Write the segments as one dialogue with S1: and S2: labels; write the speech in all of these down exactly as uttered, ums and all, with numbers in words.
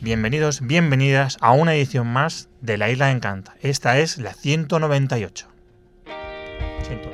S1: bienvenidos, bienvenidas a una edición más de La Isla Encanta. Esta es la ciento noventa y ocho. Siento.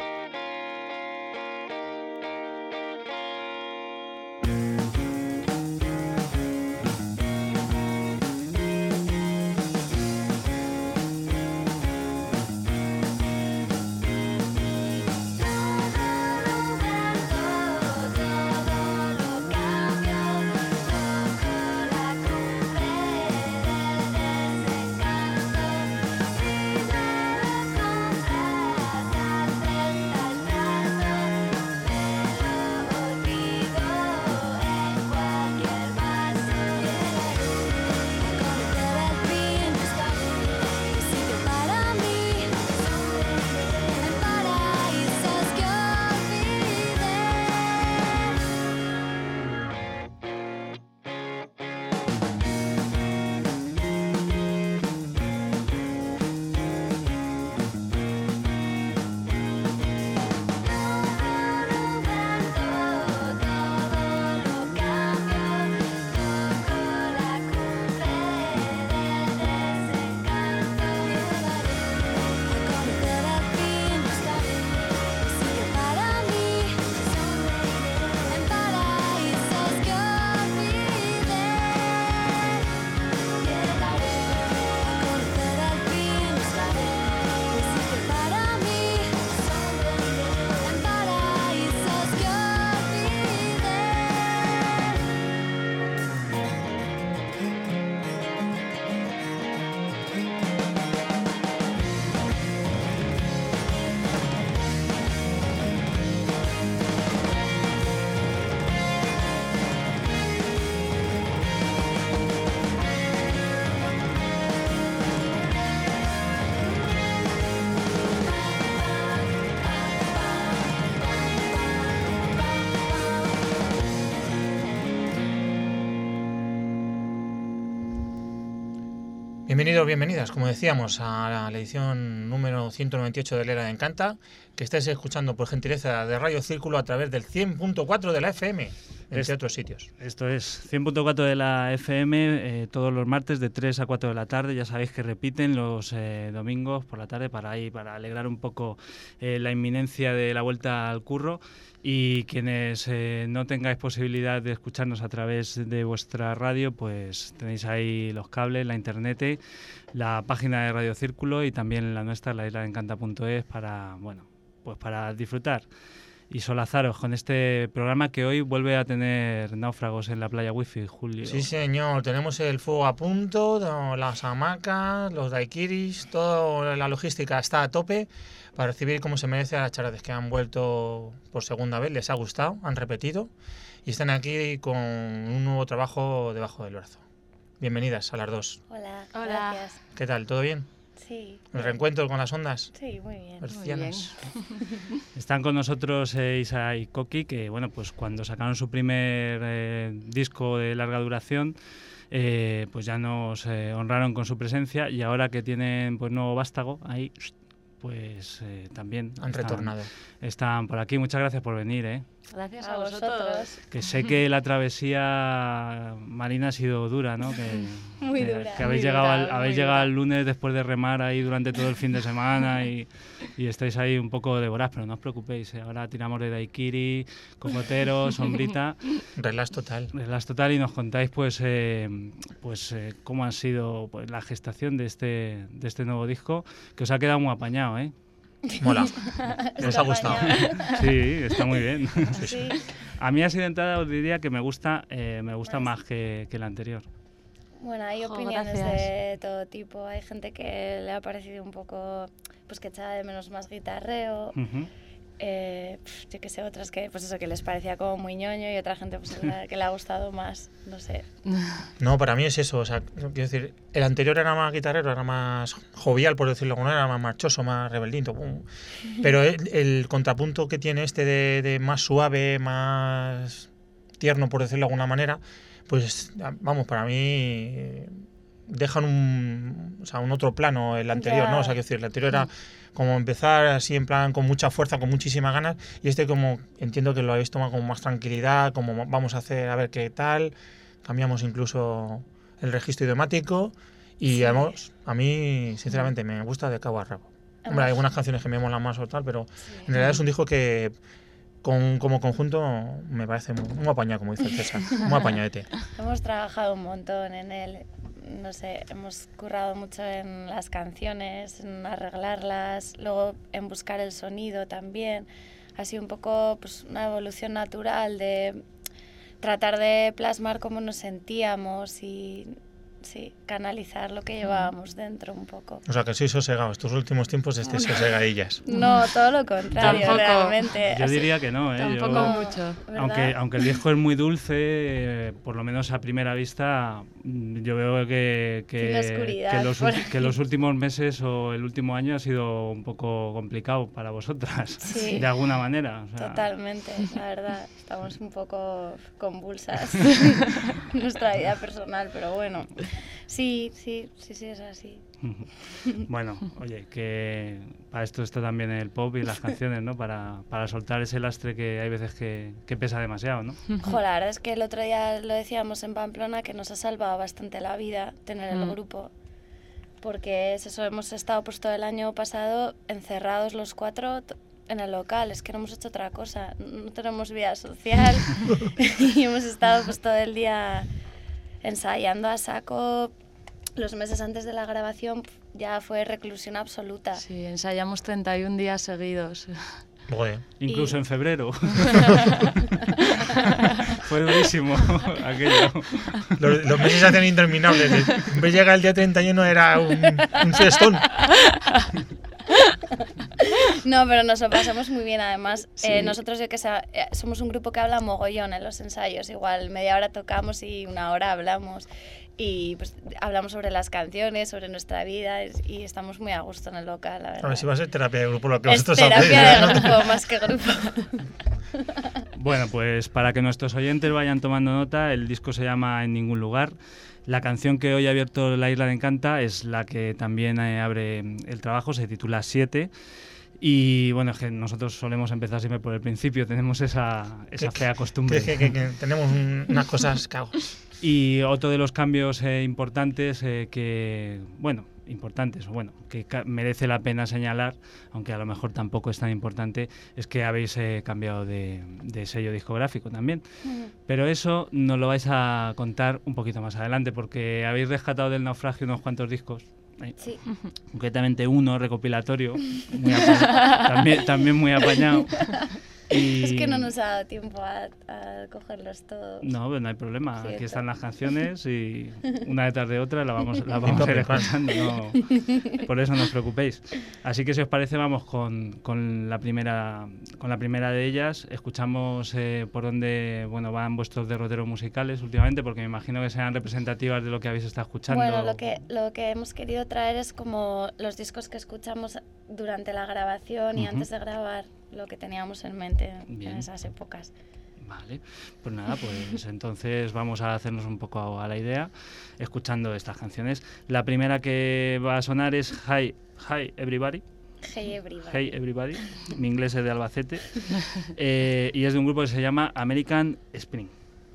S1: Bienvenidos, bienvenidas, como decíamos, a la edición número ciento noventa y ocho de La Isla Encanta, que estáis escuchando por gentileza de Radio Círculo a través del cien punto cuatro de la F M, entre es, otros sitios.
S2: Esto es cien punto cuatro de la F M, eh, todos los martes de tres a cuatro de la tarde. Ya sabéis que repiten los eh, domingos por la tarde para ahí, para alegrar un poco eh, la inminencia de la vuelta al curro. Y quienes eh, no tengáis posibilidad de escucharnos a través de vuestra radio, pues tenéis ahí los cables, la internet, la página de Radio Círculo y también la nuestra, la isla encanta punto es, para, bueno, pues para disfrutar y solazaros con este programa que hoy vuelve a tener náufragos en la playa Wifi, Julio.
S1: Sí, señor, tenemos el fuego a punto, las hamacas, los daiquiris, toda la logística está a tope para recibir como se merece a las charades que han vuelto por segunda vez, les ha gustado, han repetido y están aquí con un nuevo trabajo debajo del brazo. Bienvenidas a las dos.
S3: Hola,
S4: Hola.
S3: Gracias.
S1: ¿Qué tal? ¿Todo bien?
S3: Sí.
S1: ¿El reencuentro con las ondas?
S3: Sí, muy bien.
S1: Hercianas.
S2: Están con nosotros eh, Isa y Coqui, que bueno, pues cuando sacaron su primer eh, disco de larga duración, eh, pues ya nos eh, honraron con su presencia, y ahora que tienen pues nuevo vástago ahí, pues eh, también
S1: Han
S2: están,
S1: retornado.
S2: están por aquí. Muchas gracias por venir, ¿eh?
S4: Gracias
S3: A
S4: a vosotros.
S3: vosotros.
S2: Que sé que la travesía marina ha sido dura, ¿no? Que,
S3: Muy
S2: que,
S3: dura.
S2: que habéis
S4: Muy
S2: llegado,
S4: dura,
S2: al,
S4: muy
S2: habéis
S4: dura.
S2: llegado el lunes después de remar ahí durante todo el fin de semana y, y estáis ahí un poco devorados, pero no os preocupéis, ¿eh? Ahora tiramos de daiquiri, cocotero, sombrita,
S1: Relax total.
S2: relax total, y nos contáis pues eh, pues eh, cómo ha sido pues, la gestación de este de este nuevo disco, que os ha quedado muy apañado, ¿eh?
S1: Mola. Nos ha gustado.
S2: Sí, está muy bien.
S3: Sí.
S2: A mí así de entrada os diría que me gusta eh, me gusta
S3: Más.
S2: más que, que el anterior.
S3: Bueno, hay
S4: Jo,
S3: opiniones
S4: gracias.
S3: de todo tipo. Hay gente que le ha parecido un poco, pues que echaba de menos más guitarreo.
S2: Ujú.
S3: Eh, pf, yo que sé, otras que, pues eso, que les parecía como muy ñoño, y otra gente pues la- que le ha gustado más, no sé.
S1: No, para mí es eso. O sea, quiero decir, el anterior era más guitarrero, era más jovial, por decirlo de alguna manera, era más marchoso, más rebeldito. pum. Pero el, el contrapunto que tiene este de, de más suave, más tierno, por decirlo de alguna manera, pues vamos, para mí eh, dejan un, o sea, un otro plano el anterior,
S3: Ya.
S1: ¿no? O sea, quiero decir, el anterior era como empezar así en plan con mucha fuerza, con muchísimas ganas, y este como entiendo que lo habéis tomado con más tranquilidad, como vamos a hacer a ver qué tal, cambiamos incluso el registro idiomático y
S3: Sí.
S1: además, a mí, sinceramente, me gusta de cabo a rabo. Hombre, hay algunas canciones que me molan más o tal, pero
S3: Sí.
S1: en realidad es un disco que con, como conjunto me parece muy, muy apañado, como dice el César, muy apañadete.
S3: Hemos trabajado un montón en él, no sé, hemos currado mucho en las canciones, en arreglarlas, luego en buscar el sonido también. Ha sido un poco pues, una evolución natural de tratar de plasmar cómo nos sentíamos y sí, canalizar lo que llevábamos dentro un poco.
S1: O sea, que sois sosegados. Estos últimos tiempos estéis sosegadillas.
S3: No, todo lo contrario,
S4: Tampoco.
S3: realmente.
S2: Yo
S3: Así-
S2: diría que no, ¿eh?
S4: Tampoco
S2: Yo-
S4: mucho.
S3: ¿verdad?
S2: Aunque, aunque el disco es muy dulce, eh, por lo menos a primera vista, mm, yo veo que, que,
S3: Tiene oscuridad
S2: que, los,
S3: por
S2: ulti-
S3: ahí.
S2: que los últimos meses o el último año ha sido un poco complicado para vosotras,
S3: Sí.
S2: de alguna manera. O sea,
S3: Totalmente, la verdad. Estamos un poco convulsas en nuestra vida personal, pero bueno. Sí, sí, sí, sí, es así.
S2: Bueno, oye, que para esto está también el pop y las canciones, ¿no? Para, para soltar ese lastre que hay veces que, que pesa demasiado, ¿no?
S3: Jo, la verdad es que el otro día lo decíamos en Pamplona que nos ha salvado bastante la vida tener el
S4: Mm.
S3: grupo. Porque es eso, hemos estado pues todo el año pasado encerrados los cuatro t- en el local, es que no hemos hecho otra cosa, no tenemos vida social y hemos estado pues todo el día ensayando a saco. Los meses antes de la grabación pf, ya fue reclusión absoluta.
S4: Sí, ensayamos treinta y un días seguidos.
S1: Joder.
S2: Incluso
S3: Y-
S2: en febrero. Fue durísimo aquello.
S1: Los, los meses se hacen interminables. En vez de llegar el día treinta y uno era un, un fiestón.
S3: No, pero nos lo pasamos muy bien además.
S4: Sí.
S3: Eh, nosotros, yo que sé, eh, somos un grupo que habla mogollón en los ensayos. Igual media hora tocamos y una hora hablamos. Y pues hablamos sobre las canciones, sobre nuestra vida es- y estamos muy a gusto en el local, la verdad.
S1: A ver si va a ser terapia de grupo lo que
S3: es
S1: vosotros
S3: terapia
S1: hacéis.
S3: de
S1: ¿eh?
S3: grupo más que grupo.
S2: Bueno, pues para que nuestros oyentes vayan tomando nota, el disco se llama En ningún lugar. La canción que hoy ha abierto La Isla de Encanta es la que también eh, abre el trabajo, se titula Siete. Y bueno, es que nosotros solemos empezar siempre por el principio, tenemos esa, esa
S1: Que-
S2: fea costumbre.
S1: Que, que- que- que tenemos un- unas cosas cagos.
S2: Y otro de los cambios eh, importantes eh, que, bueno, importantes, o bueno, que ca- merece la pena señalar, aunque a lo mejor tampoco es tan importante, es que habéis eh, cambiado de, de sello discográfico también. Pero eso nos lo vais a contar un poquito más adelante, porque habéis rescatado del naufragio unos cuantos discos. eh,
S3: Sí.
S2: Concretamente uno recopilatorio, muy apa- también, también muy apañado. Y-
S3: Es que no nos ha dado tiempo a, a cogerlos todos.
S2: No, pues no hay problema. Aquí
S3: Cierto.
S2: están las canciones y una detrás de otra la vamos, la vamos a ir
S1: Pim, pam,
S2: escuchando. No, por eso no os preocupéis. Así que si os parece vamos con, con la primera con la primera de ellas. Escuchamos eh, por dónde bueno van vuestros derroteros musicales últimamente, porque me imagino que serán representativas de lo que habéis estado escuchando.
S3: Bueno, lo que, lo que hemos querido traer es como los discos que escuchamos durante la grabación y
S2: Ujú.
S3: antes de grabar, lo que teníamos en mente
S2: Bien.
S3: en esas épocas.
S2: Vale, pues nada, pues entonces vamos a hacernos un poco a la idea escuchando estas canciones. La primera que va a sonar es Hi, Hi Everybody.
S3: Hey Everybody.
S2: Hey Everybody, mi inglés es de Albacete, eh, y es de un grupo que se llama American Spring.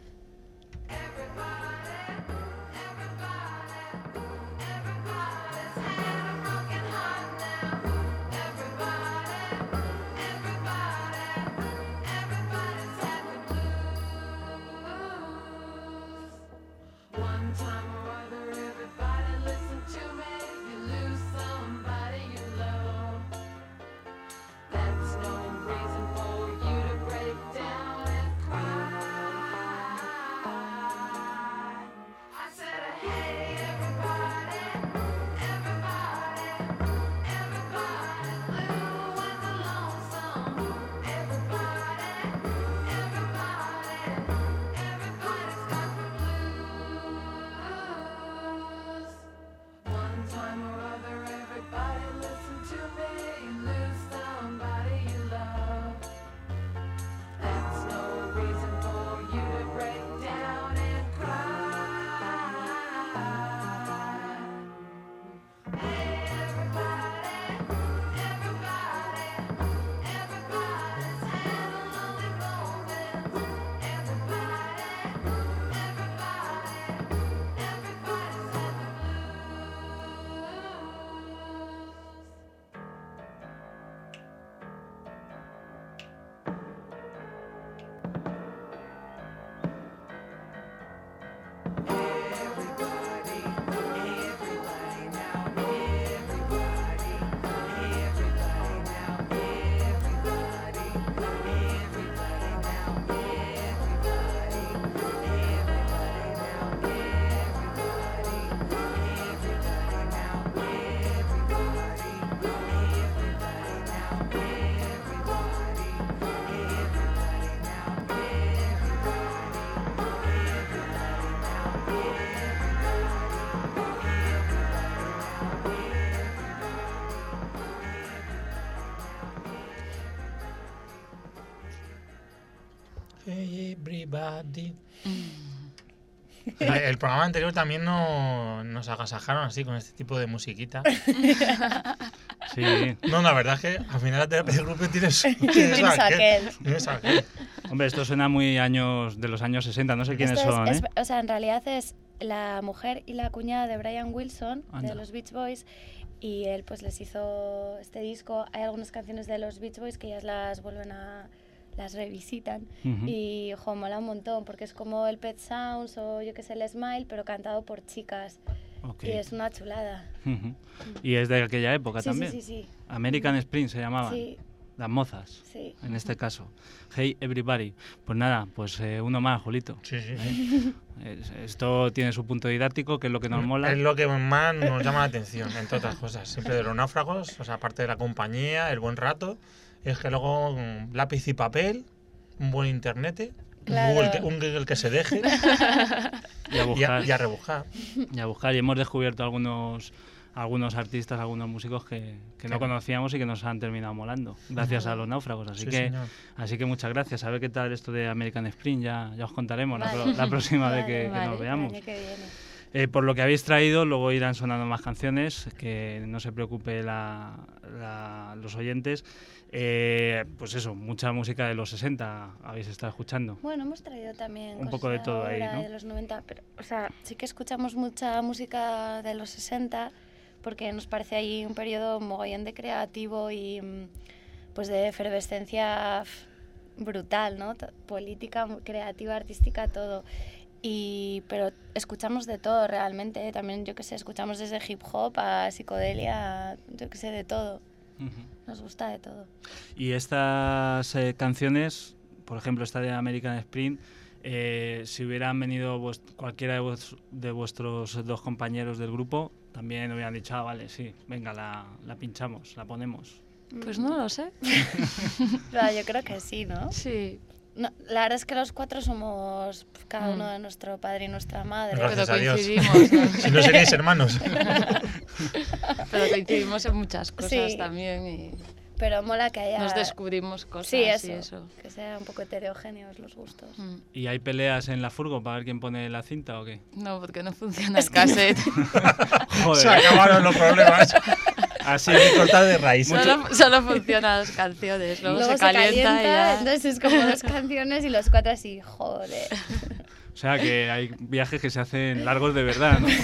S5: One time or other, everybody listen to me. You lose somebody you love. That's no reason for you to break down and cry.
S1: ti. El programa anterior también no, nos agasajaron así con este tipo de musiquita.
S2: Sí.
S1: No, la verdad es que al final la terapia de grupo tienes, tienes
S3: Tienes
S1: aquel,
S3: aquel.
S1: tienes aquel.
S2: Hombre, esto suena muy años de los años sesenta, no sé quiénes
S3: Esto es-
S2: son, ¿eh?
S3: es- o sea, en realidad es la mujer y la cuñada de Brian Wilson,
S2: Anda.
S3: de los Beach Boys, y él pues les hizo este disco. Hay algunas canciones de los Beach Boys que ellas las vuelven a... las revisitan
S2: Ujú.
S3: y jo, mola un montón porque es como el Pet Sounds o yo que sé, el Smile, pero cantado por chicas.
S2: Ok.
S3: Y es una chulada.
S2: Ujú. Y es de aquella época
S3: Sí,
S2: también.
S3: sí, sí, sí.
S2: American Spring se llamaban.
S3: Sí,
S2: Las mozas,
S3: sí.
S2: en este caso. Hey everybody. Pues nada, pues eh, uno más, Julito.
S1: Sí, sí.
S2: Es- Esto tiene su punto didáctico, que es lo que nos mola.
S1: Es lo que más nos llama la atención, entre otras cosas. Siempre de los náufragos, o sea, aparte de la compañía, el buen rato, es que luego mm, lápiz y papel, un buen internet,
S3: Claro.
S1: un, Google que, un Google que se deje
S2: Y a
S1: y a,
S2: buscar.
S1: y a rebuscar.
S2: Y a buscar. Y hemos descubierto algunos algunos artistas, algunos músicos que, que no
S1: Claro.
S2: conocíamos y que nos han terminado molando, gracias a los náufragos. Así
S1: Sí,
S2: que
S1: señor.
S2: así que muchas gracias. A ver qué tal esto de American Spring, ya, ya os contaremos la,
S3: Vale.
S2: pro- la próxima vez
S3: Vale,
S2: que, que
S4: vale.
S2: nos
S3: El
S2: veamos.
S3: año que viene.
S2: Eh, por lo que habéis traído, luego irán sonando más canciones, que no se preocupe la- la- los oyentes. Eh, pues eso, mucha música de los sesenta habéis estado escuchando.
S3: Bueno, hemos traído también
S2: Un
S3: cosas
S2: poco de todo ahí,
S3: ahora,
S2: ¿no?
S3: de los noventa, pero, o sea, sí que escuchamos mucha música de los sesenta porque nos parece ahí un periodo mogollón de creativo y mm, pues de efervescencia f- brutal, ¿no? T- Política, mu- creativa, artística, todo. Y, pero escuchamos de todo realmente, ¿eh? También, yo qué sé, escuchamos desde hip hop a psicodelia, a, yo qué sé, de todo.
S2: Ujú.
S3: Nos gusta de todo.
S2: Y estas eh, canciones, por ejemplo, esta de American Spring, eh, si hubieran venido vues- cualquiera de, vues- de vuestros dos compañeros del grupo, también hubieran dicho, ah, vale, sí, venga, la, la pinchamos, la ponemos.
S4: Pues no lo sé.
S3: Pero yo creo que sí, ¿no?
S4: Sí,
S3: No, la verdad es que los cuatro somos pues, cada
S4: Mm.
S3: uno de nuestro padre y nuestra madre.
S1: Gracias
S4: pero
S1: a Dios.
S4: coincidimos, ¿no?
S1: Si no seríais hermanos.
S4: Pero coincidimos en muchas cosas
S3: Sí.
S4: también y
S3: Pero mola que haya...
S4: nos descubrimos cosas
S3: Sí, eso,
S4: y eso.
S3: que sean un poco heterogéneos los gustos.
S4: Mm.
S2: ¿Y hay peleas en la furgo para ver quién pone la cinta o qué?
S4: No, porque no funciona el cassette.
S1: Se
S2: Joder,
S1: acabaron los problemas.
S2: así
S1: Hay que cortar de raíz.
S4: solo, solo funcionan las canciones, luego,
S3: Luego
S4: se calienta, y ya.
S3: entonces es como dos canciones y los cuatro así, joder.
S2: O sea que hay viajes que se hacen largos de verdad, ¿no?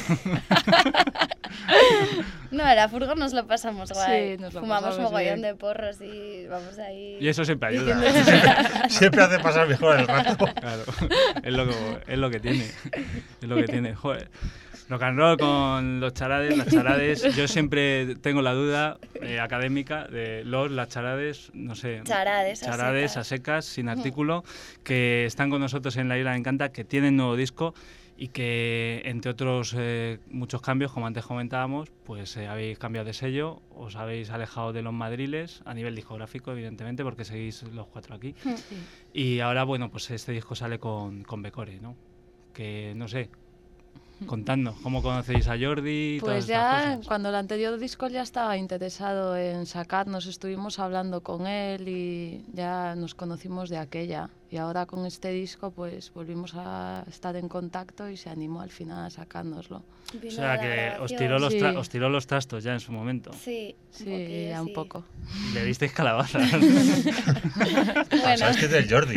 S3: No, en la furgo nos lo pasamos guay.
S4: Sí, nos lo
S3: Fumamos
S4: pasamos
S3: mogollón
S4: bien.
S3: de porros y vamos ahí...
S2: Y eso siempre ayuda.
S1: Siempre hace pasar mejor el rato.
S2: Claro, es lo, que, es lo que tiene. Es lo que tiene. Joder. Rock and roll con los charades, las charades. Yo siempre tengo la duda eh, académica de los, las charades, no sé.
S3: Charades a
S2: charades
S3: secas.
S2: a secas, sin artículo, que están con nosotros en La Isla Me Encanta, que tienen nuevo disco y que, entre otros eh, muchos cambios, como antes comentábamos, pues eh, habéis cambiado de sello, os habéis alejado de los madriles, a nivel discográfico, evidentemente, porque seguís los cuatro aquí.
S4: Sí.
S2: Y ahora, bueno, pues este disco sale con, con Becore, ¿no? Que, no sé, contadnos, ¿cómo conocéis a Jordi? y todas
S4: Pues
S2: estas
S4: ya
S2: cosas?
S4: cuando el anterior disco ya estaba interesado en sacarnos, estuvimos hablando con él y ya nos conocimos de aquella. Y ahora con este disco pues volvimos a estar en contacto y se animó al final a sacárnoslo.
S3: Vino
S2: O sea,
S3: a la
S2: que os
S3: grabación.
S2: tiró, los tra-
S4: Sí.
S2: os tiró los trastos ya en su momento.
S3: Sí,
S4: Sí,
S3: un poquillo,
S4: ya un
S3: sí.
S4: poco.
S2: Le disteis calabazas.
S3: Bueno,
S1: Sabes que es del Jordi.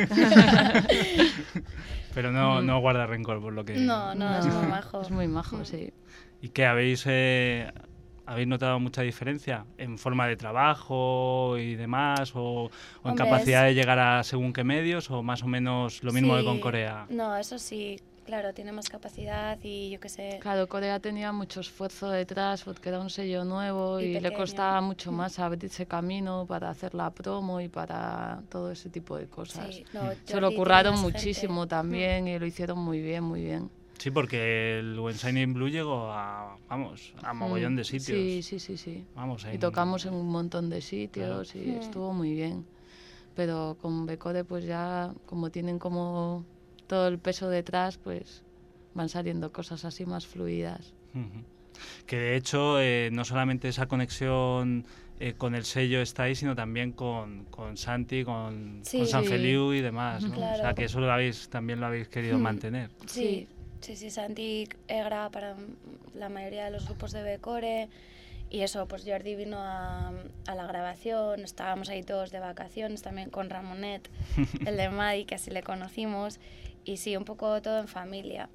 S2: Pero no,
S4: Mm.
S2: no guarda rencor por lo que...
S3: no, no, es muy majo.
S4: Es muy majo,
S3: Mm.
S4: sí.
S2: ¿Y qué habéis, eh, habéis notado mucha diferencia en forma de trabajo y demás? ¿O, o en
S3: Hombre,
S2: capacidad
S3: es-
S2: de llegar a según qué medios? ¿O más o menos lo mismo que
S3: Sí,
S2: con Corea?
S3: No, eso sí, claro, tiene más capacidad y yo qué sé.
S4: Claro, Corea tenía mucho esfuerzo detrás porque era un sello nuevo
S3: Y
S4: y, le
S3: pequeño.
S4: costaba mucho más abrirse camino para hacer la promo y para todo ese tipo de cosas.
S3: Sí, no,
S4: Se
S3: Jordi
S4: lo
S3: tiene
S4: curraron
S3: más
S4: muchísimo
S3: gente.
S4: también y lo hicieron muy bien, muy bien.
S2: Sí, porque el When Shining Blue llegó a, vamos, a mogollón
S4: Mm,
S2: de sitios.
S4: Sí, sí, sí, sí.
S2: Vamos,
S4: Y
S2: en-
S4: tocamos en un montón de sitios y
S3: Mm.
S4: estuvo muy bien. Pero con Becore pues ya como tienen como todo el peso detrás, pues van saliendo cosas así más fluidas.
S2: Ujú. Que de hecho, eh, no solamente esa conexión eh, con el sello estáis, sino también con, con Santi, con,
S3: Sí.
S2: con San
S4: Sí.
S2: Feliu y demás, ¿no?
S3: Claro.
S2: O sea, que eso lo habéis, también lo habéis querido
S3: Hmm.
S2: mantener.
S3: Sí, sí, sí, Santi eh, graba para la mayoría de los grupos de Becore y eso, pues Jordi vino a, a la grabación, estábamos ahí todos de vacaciones, también con Ramonet, el de Madi, que así le conocimos, y sí, un poco todo en familia,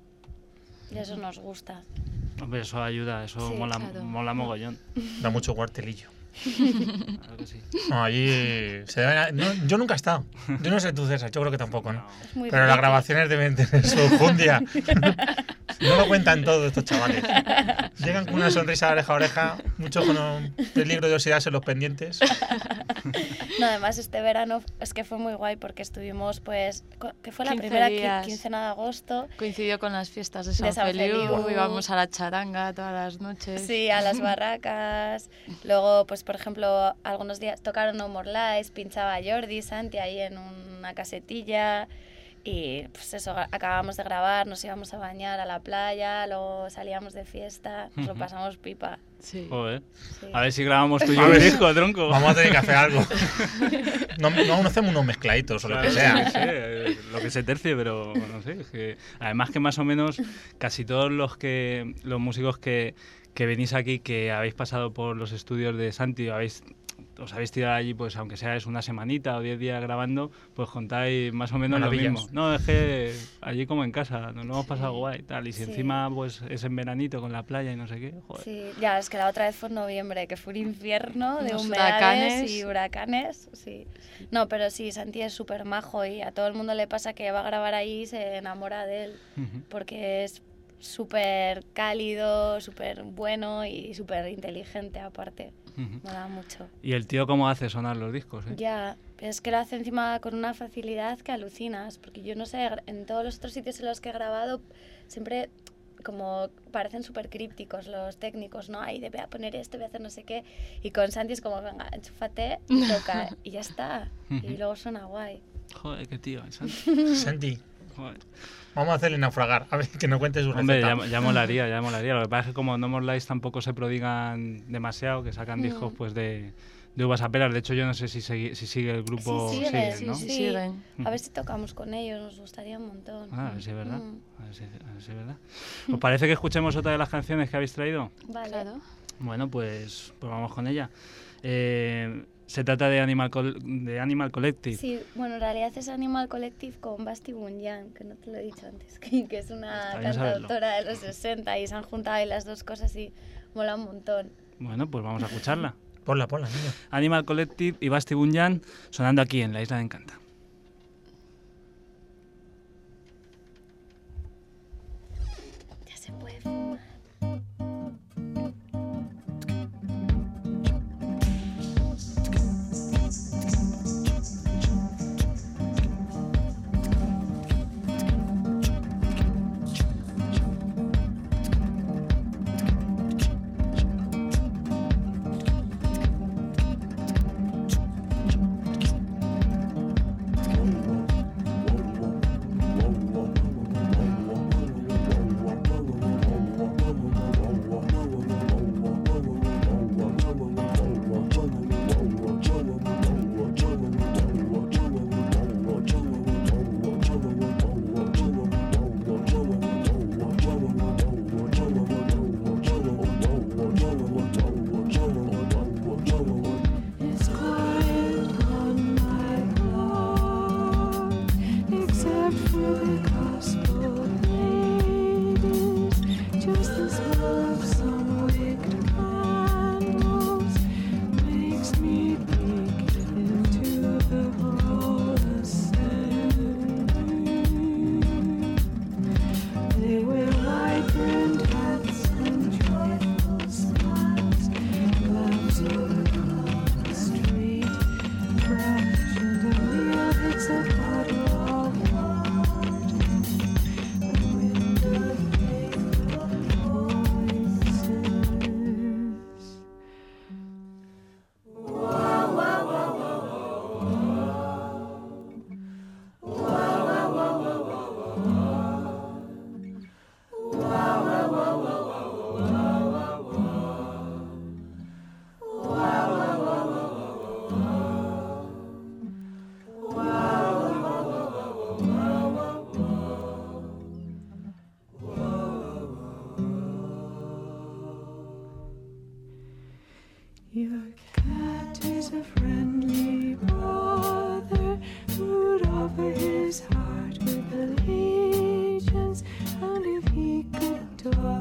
S3: y eso nos gusta.
S2: Hombre, eso ayuda, eso
S3: Sí,
S2: mola,
S4: claro.
S2: mola mogollón.
S1: Da mucho cuartelillo.
S2: Claro que sí.
S1: No, allí se deben- no, yo nunca he estado. Yo no sé tú, César, yo creo que tampoco, ¿no?
S3: Es muy
S1: Pero las
S3: friki.
S1: grabaciones deben tener su enjundia. No lo cuentan todo estos chavales. Llegan con una sonrisa de oreja a oreja, mucho con un peligro de oxidarse los pendientes.
S3: No, además este verano es que fue muy guay porque estuvimos, pues, co- que fue la
S4: quince
S3: primera qui-
S4: días.
S3: quincena de agosto.
S4: Coincidió con las fiestas de San,
S3: San
S4: Feliu,
S3: Feliu.
S4: íbamos a la charanga todas las noches.
S3: Sí, a las barracas. Luego, pues por ejemplo, algunos días tocaron No More Lies, pinchaba Jordi, Santi ahí en una casetilla. Y pues eso, acabamos de grabar, nos íbamos a bañar a la playa, luego salíamos de fiesta, nos lo
S2: Ujú.
S3: pasamos pipa.
S4: Sí.
S2: Joder.
S3: Sí.
S2: A ver si grabamos tú y
S1: A
S2: yo un
S1: ver.
S2: disco, tronco.
S1: Vamos a tener que hacer algo. No, no, no hacemos unos mezcladitos o lo que
S2: Claro,
S1: sea.
S2: sí, sí, eh, lo que se tercie, pero no sé. Es que, además que más o menos casi todos los que los músicos que, que venís aquí, que habéis pasado por los estudios de Santi, habéis, os habéis tirado allí, pues aunque sea es una semanita o diez días grabando, pues contáis más o menos
S1: Maravillas.
S2: lo mismo. No, es que allí como en casa, nos lo hemos pasado guay y tal. Y si
S3: Sí.
S2: encima pues es en veranito con la playa y no sé qué, joder.
S3: Sí, ya, es que la otra vez fue en noviembre, que fue un infierno de
S4: Unos
S3: humedades
S4: huracanes.
S3: y huracanes, sí. No, pero sí, Santi es súper majo y a todo el mundo le pasa que va a grabar ahí y se enamora de él,
S2: Ujú.
S3: porque es súper cálido, súper bueno y súper inteligente aparte.
S2: Ujú.
S3: Mola mucho.
S2: Y el tío cómo hace sonar los discos, ¿eh?
S3: Ya, es que lo hace encima con una facilidad que alucinas, porque yo no sé, en todos los otros sitios en los que he grabado siempre como parecen súper crípticos los técnicos, ¿no? Ahí de voy a poner esto, voy a hacer no sé qué, y con Santi es como, venga, enchúfate, toca, y ya está, y luego suena guay.
S2: Joder, qué tío, el Santi.
S1: Santi,
S2: Joder.
S1: vamos a hacerle naufragar. A ver, que nos cuente su
S2: Hombre,
S1: receta.
S2: ya, ya molaría, ya molaría. Lo que pasa es que como No More Lies tampoco se prodigan demasiado, que sacan discos pues de, de uvas a peras. De hecho, yo no sé si, segui- si sigue el grupo.
S3: Sí, siguen,
S2: siguen, ¿no?
S3: sí,
S4: Sí,
S3: sí.
S4: siguen.
S3: A ver si tocamos con ellos, nos gustaría un montón.
S2: Ah, a ver si es verdad.
S3: Mm,
S2: A ver si, a ver si es verdad. ¿Os parece que escuchemos otra de las canciones que habéis traído?
S3: vale.
S4: Claro.
S2: Bueno, pues, pues vamos con ella. Eh, se trata de Animal, Col- de Animal Collective.
S3: Sí, bueno, en realidad es Animal Collective con Basti Bunyan, que no te lo he dicho antes, que, que es una
S2: Está bien saberlo.
S3: cantautora de los sesenta y se han juntado ahí las dos cosas y mola un montón.
S2: Bueno, pues vamos a escucharla.
S1: Ponla, ponla, niño.
S2: Animal Collective y Basti Bunyan sonando aquí en la Isla de Encanta.
S3: Ya se puede fumar.
S5: It's quiet on my block, except for the gospel ladies. Just the smell of some wicked candles makes me peek into the procession. They wear white brimmed hats and joyful smiles, clouds over the street, fresh and a meal hits a bottle of water. The wind of faith always serves.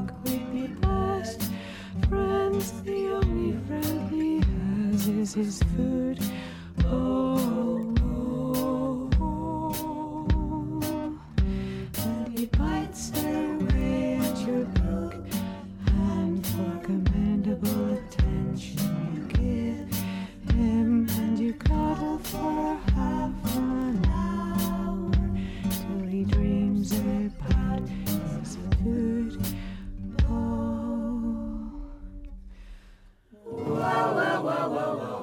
S5: think we'd be best friends. The only friend he has is his food. Oh, oh, oh. And he bites away at your book, and for commendable attention you give him, and you cuddle for half an hour till he dreams about his food. Oh, wow, wow, wow, wow, wow.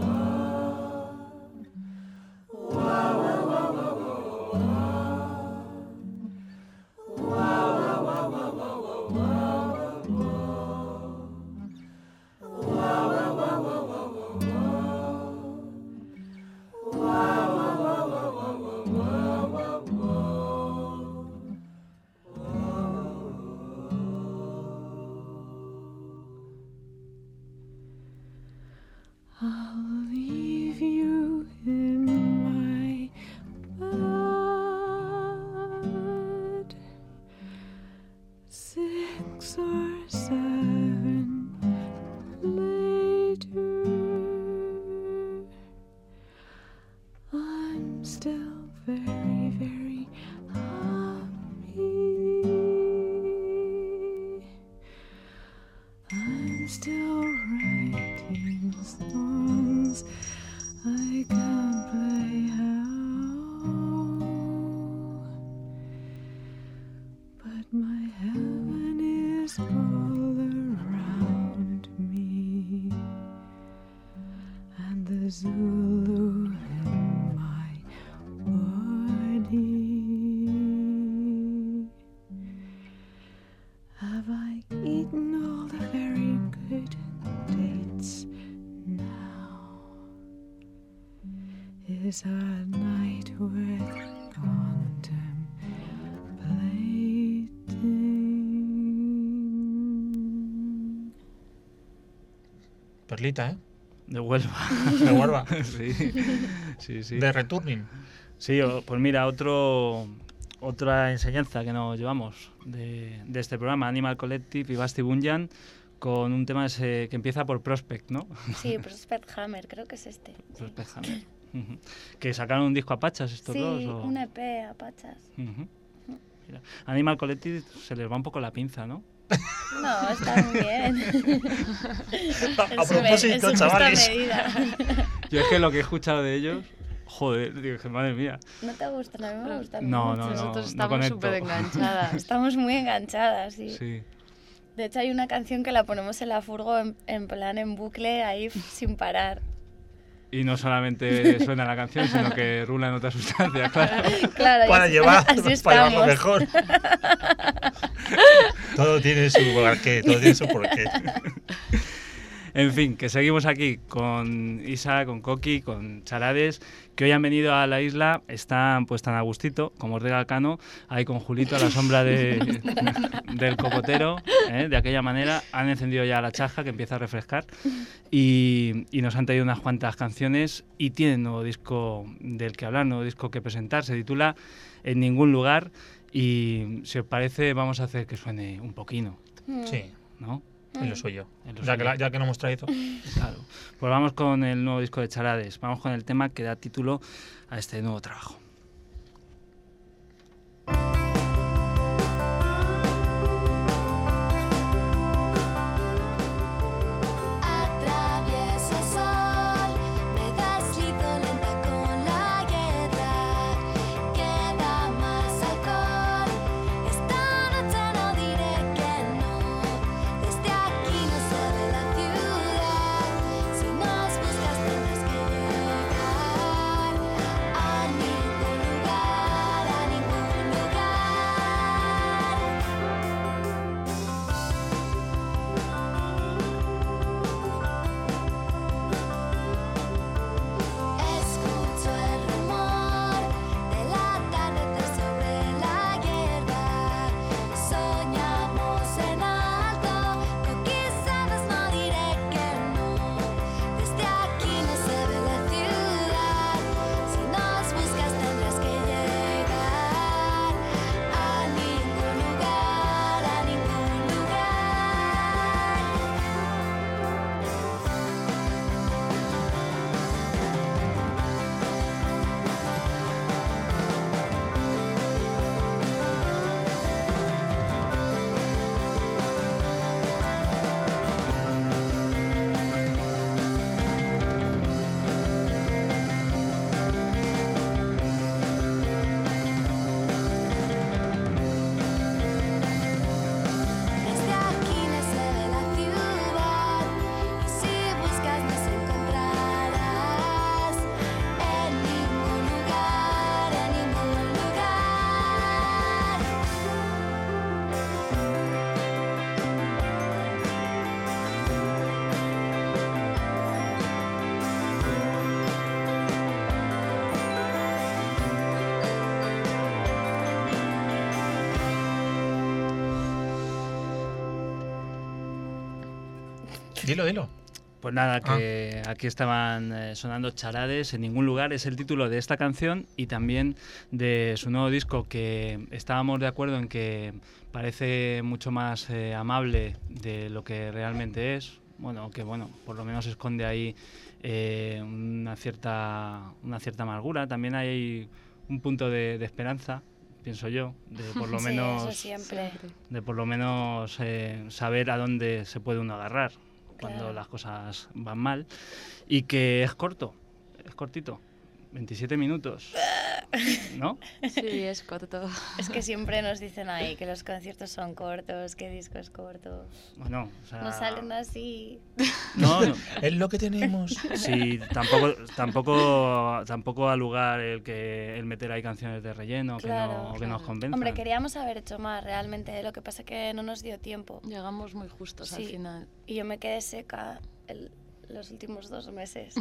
S5: I'll leave you in my bed, six or seven later. I'm still very, very happy. I'm still writing songs I can't play how, but my heaven is all around me, and the Zulu in my body. Have I eaten all the very good dates now? Is our night worth contemplating?
S1: Perlita, ¿eh?
S2: De Huelva.
S1: De Huelva.
S2: Sí, sí, sí.
S1: De Returning.
S2: Sí, o- pues mira, otro, otra enseñanza que nos llevamos de, de este programa, Animal Collective y Basti Bunyan, con un tema ese que empieza por Prospect, ¿no?
S3: Sí, Prospect Hammer, creo que es este.
S2: Prospect Hammer. Ujú. Que sacaron un disco a Pachas estos
S3: Sí,
S2: dos. ¿O?
S3: un E P a Pachas.
S2: Ujú. Mira, Animal Collective se les va un poco la pinza, ¿no?
S3: No, está muy bien.
S1: A, a propósito,
S3: en su
S1: chavales.
S3: justa medida.
S2: Yo es que lo que he escuchado de ellos, joder, digo, que madre mía.
S3: ¿No te gustan? A mí me gustan
S2: No,
S3: mucho.
S2: no, no.
S4: Nosotros
S2: no
S4: estamos
S2: conecto.
S4: súper enganchadas.
S3: Estamos muy enganchadas, sí.
S2: Sí.
S3: De hecho, hay una canción que la ponemos en la furgo en, en plan en bucle, ahí sin parar.
S2: Y no solamente suena la canción, sino que rula en otras sustancias, claro.
S3: Claro, y
S1: Para,
S3: así-
S1: llevar,
S3: así
S1: para llevarlo
S3: estamos.
S1: mejor. Todo tiene su porqué, todo tiene su porqué.
S2: En fin, que seguimos aquí con Isa, con Coqui, con Charades, que hoy han venido a la isla, están pues tan a gustito, como Ortega Cano, ahí con Julito a la sombra de, del cocotero, ¿eh? De aquella manera. Han encendido ya la chaja que empieza a refrescar y, y nos han traído unas cuantas canciones y tienen nuevo disco del que hablar, nuevo disco que presentar, se titula En ningún lugar y si os parece vamos a hacer que suene un poquino,
S3: Mm.
S1: Sí,
S2: ¿no?
S1: es lo suyo.
S2: Es lo
S1: Ya que,
S2: suyo.
S1: la- ya que no hemos traído.
S2: Claro. Pues vamos con el nuevo disco de Charades. Vamos con el tema que da título a este nuevo trabajo.
S6: Atravieso el sol, me deslizo lenta con la guerra. Queda más alcohol. Esta noche no diré que no. Desde aquí no se ve la ciudad. Si nos buscas tendrás que llegar a ningún
S1: Dilo, dilo.
S2: Pues nada, que aquí estaban eh, sonando Charades, En ningún lugar, es el título de esta canción y también de su nuevo disco, que estábamos de acuerdo en que parece mucho más eh, amable de lo que realmente es. Bueno, que bueno, por lo menos esconde ahí eh, una cierta una cierta amargura. También hay un punto de, de esperanza, pienso yo, de por lo
S3: Sí,
S2: menos
S3: eso siempre.
S2: de por lo menos eh, saber a dónde se puede uno agarrar cuando
S3: Claro.
S2: las cosas van mal, y que es corto, es cortito, veintisiete minutos, ¿no?
S4: Sí, es corto.
S3: Es que siempre nos dicen ahí que los conciertos son cortos, que disco es corto.
S2: Bueno, o sea,
S3: No salen así.
S2: no, no.
S1: Es lo que tenemos.
S2: Sí, tampoco, tampoco, tampoco da lugar el que el meter ahí canciones de relleno que,
S3: Claro,
S2: no, que
S4: claro.
S2: nos convenzan.
S3: Hombre, queríamos haber hecho más realmente, lo que pasa que no nos dio tiempo.
S4: Llegamos muy justos al
S3: Sí.
S4: final.
S3: Y yo me quedé seca el- los últimos dos meses.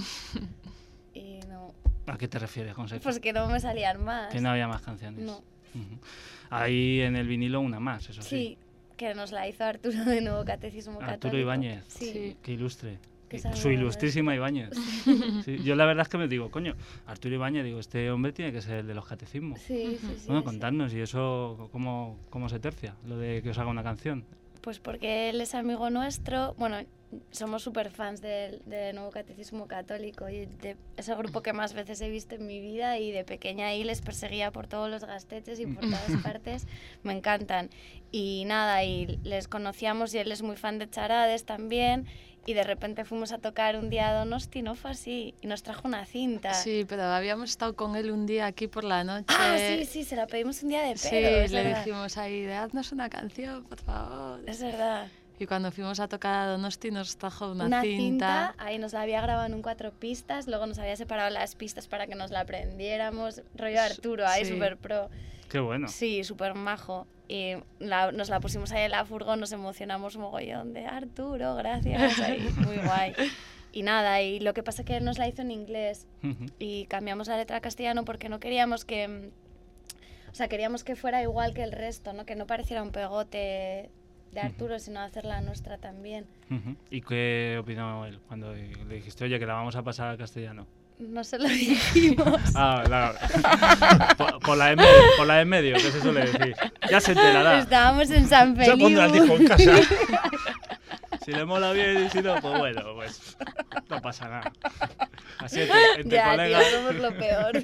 S3: Y no,
S2: ¿A qué te refieres, José?
S3: pues que no me salían más.
S2: Que no había más canciones.
S3: No.
S2: Ujú. Ahí en el vinilo una más, eso sí.
S3: Sí, que nos la hizo Arturo de Nuevo Catecismo
S2: Arturo
S3: Católico.
S2: Ibáñez.
S3: Sí.
S4: Sí.
S2: Qué ilustre.
S3: Que
S2: Y-
S3: sabe
S2: Su
S3: dónde
S2: ilustrísima Ibáñez. Sí, yo la verdad es que me digo, coño, Arturo Ibáñez, digo, este hombre tiene que ser el de los catecismos.
S3: Sí, sí, sí.
S2: Bueno,
S3: sí.
S2: contarnos, ¿y eso cómo, cómo se tercia? Lo de que os haga una canción.
S3: Pues porque él es amigo nuestro, bueno, somos súper fans del de Nuevo Catecismo Católico y de, es el grupo que más veces he visto en mi vida y de pequeña ahí les perseguía por todos los gasteches y por todas partes, me encantan. Y nada, y les conocíamos y él es muy fan de Charades también y de repente fuimos a tocar un día a Donosti, no fue así, y nos trajo una cinta.
S4: Sí, pero habíamos estado con él un día aquí por la noche.
S3: Ah, sí, sí, se la pedimos un día de
S4: Sí,
S3: pedo, es
S4: le
S3: verdad.
S4: dijimos ahí, de, haznos una canción, por favor.
S3: Es verdad.
S4: Y cuando fuimos a tocar a Donosti nos trajo una,
S3: Una
S4: cinta.
S3: cinta, ahí nos la había grabado en un cuatro pistas, luego nos había separado las pistas para que nos la aprendiéramos, rollo Arturo, ahí
S4: Sí.
S3: súper pro.
S2: Qué bueno.
S3: Sí, súper majo. Y la- nos la pusimos ahí en la furgo, nos emocionamos mogollón de Arturo, gracias, ahí, muy guay. Y nada, y lo que pasa es que él nos la hizo en inglés
S2: Ujú.
S3: y cambiamos la letra a castellano porque no queríamos que... mm, O sea, queríamos que fuera igual que el resto, ¿no? Que no pareciera un pegote de Arturo, sino hacerla nuestra también.
S2: Ujú. ¿Y qué opinó él cuando le dijiste, oye, que la vamos a pasar al castellano?
S3: No se lo dijimos.
S2: Ah, la, por, por la de medio, por la de medio, que se suele decir. Ya se enterará.
S3: Estábamos en San
S1: Ya pondrá el
S3: Feliu.
S1: disco en casa.
S2: Si le mola bien y si no, pues bueno, pues no pasa nada. Así entre, entre
S3: Ya, tío,
S2: colegas.
S3: somos lo peor.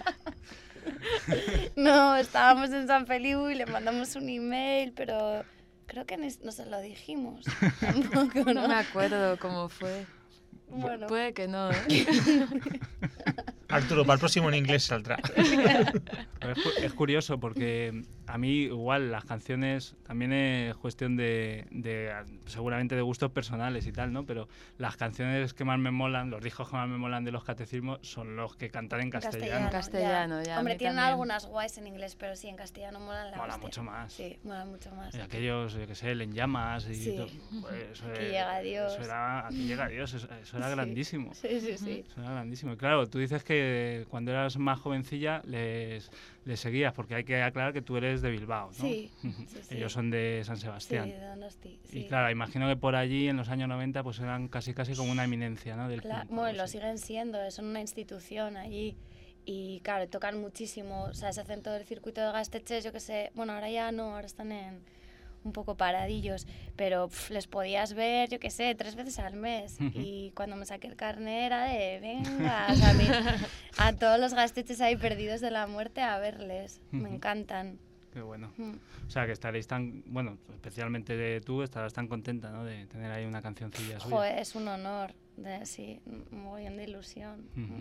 S3: No, estábamos en San Feliu y le mandamos un email, pero creo que ni- no se lo dijimos. Tampoco,
S4: No
S3: ¿no?
S4: me acuerdo cómo fue.
S3: Bueno,
S4: Puede que no, ¿eh?
S1: Arturo, para el próximo en inglés saldrá.
S2: Pero es, cu- es curioso porque a mí igual las canciones también es cuestión de, de, ah, seguramente de gustos personales y tal, ¿no? Pero las canciones que más me molan, los discos que más me molan de los catecismos son los que cantan en
S3: en
S2: castellano.
S4: En castellano, ya, a
S3: Hombre,
S4: mí
S3: tienen
S4: también.
S3: algunas guays en inglés, pero sí, en castellano molan la
S2: Mola
S3: hostia.
S2: mucho más.
S3: Sí, molan mucho más.
S2: Y aquellos, yo que sé, el En Llamas y
S3: Sí.
S2: todo, pues eso
S3: Aquí
S2: es-
S3: llega Dios.
S2: Eso era, aquí llega Dios, eso, eso era
S3: Sí.
S2: grandísimo.
S3: Sí, sí, sí.
S2: Eso era grandísimo. Y claro, tú dices que cuando eras más jovencilla les, les seguías, porque hay que aclarar que tú eres de Bilbao, ¿no?
S3: Sí,
S2: Ujú.
S3: sí, sí.
S2: Ellos son de San
S3: Sí,
S2: Sebastián.
S3: de Donosti. Sí.
S2: Y claro, imagino que por allí en los años noventa pues eran casi casi como una eminencia, ¿no? Del
S3: Cla-
S2: punk,
S3: bueno,
S2: algo
S3: lo
S2: así.
S3: siguen siendo, son una institución allí. Y claro, tocan muchísimo, o sea, se hacen todo el circuito de gasteches, yo que sé, bueno, ahora ya no, ahora están en un poco paradillos, pero pf, les podías ver, yo que sé, tres veces al mes.
S2: Ujú.
S3: Y cuando me saqué el carné era de, venga, o sea, a, mí- a todos los gasteches ahí perdidos de la muerte a verles, me
S2: Ujú.
S3: encantan.
S2: Qué bueno.
S3: Mm.
S2: O sea, que estaréis tan, bueno, especialmente de tú, estarás tan contenta, ¿no? De tener ahí una cancioncilla suya.
S3: Joder, es un honor, de, sí, un mogollón de ilusión.
S2: Ujú.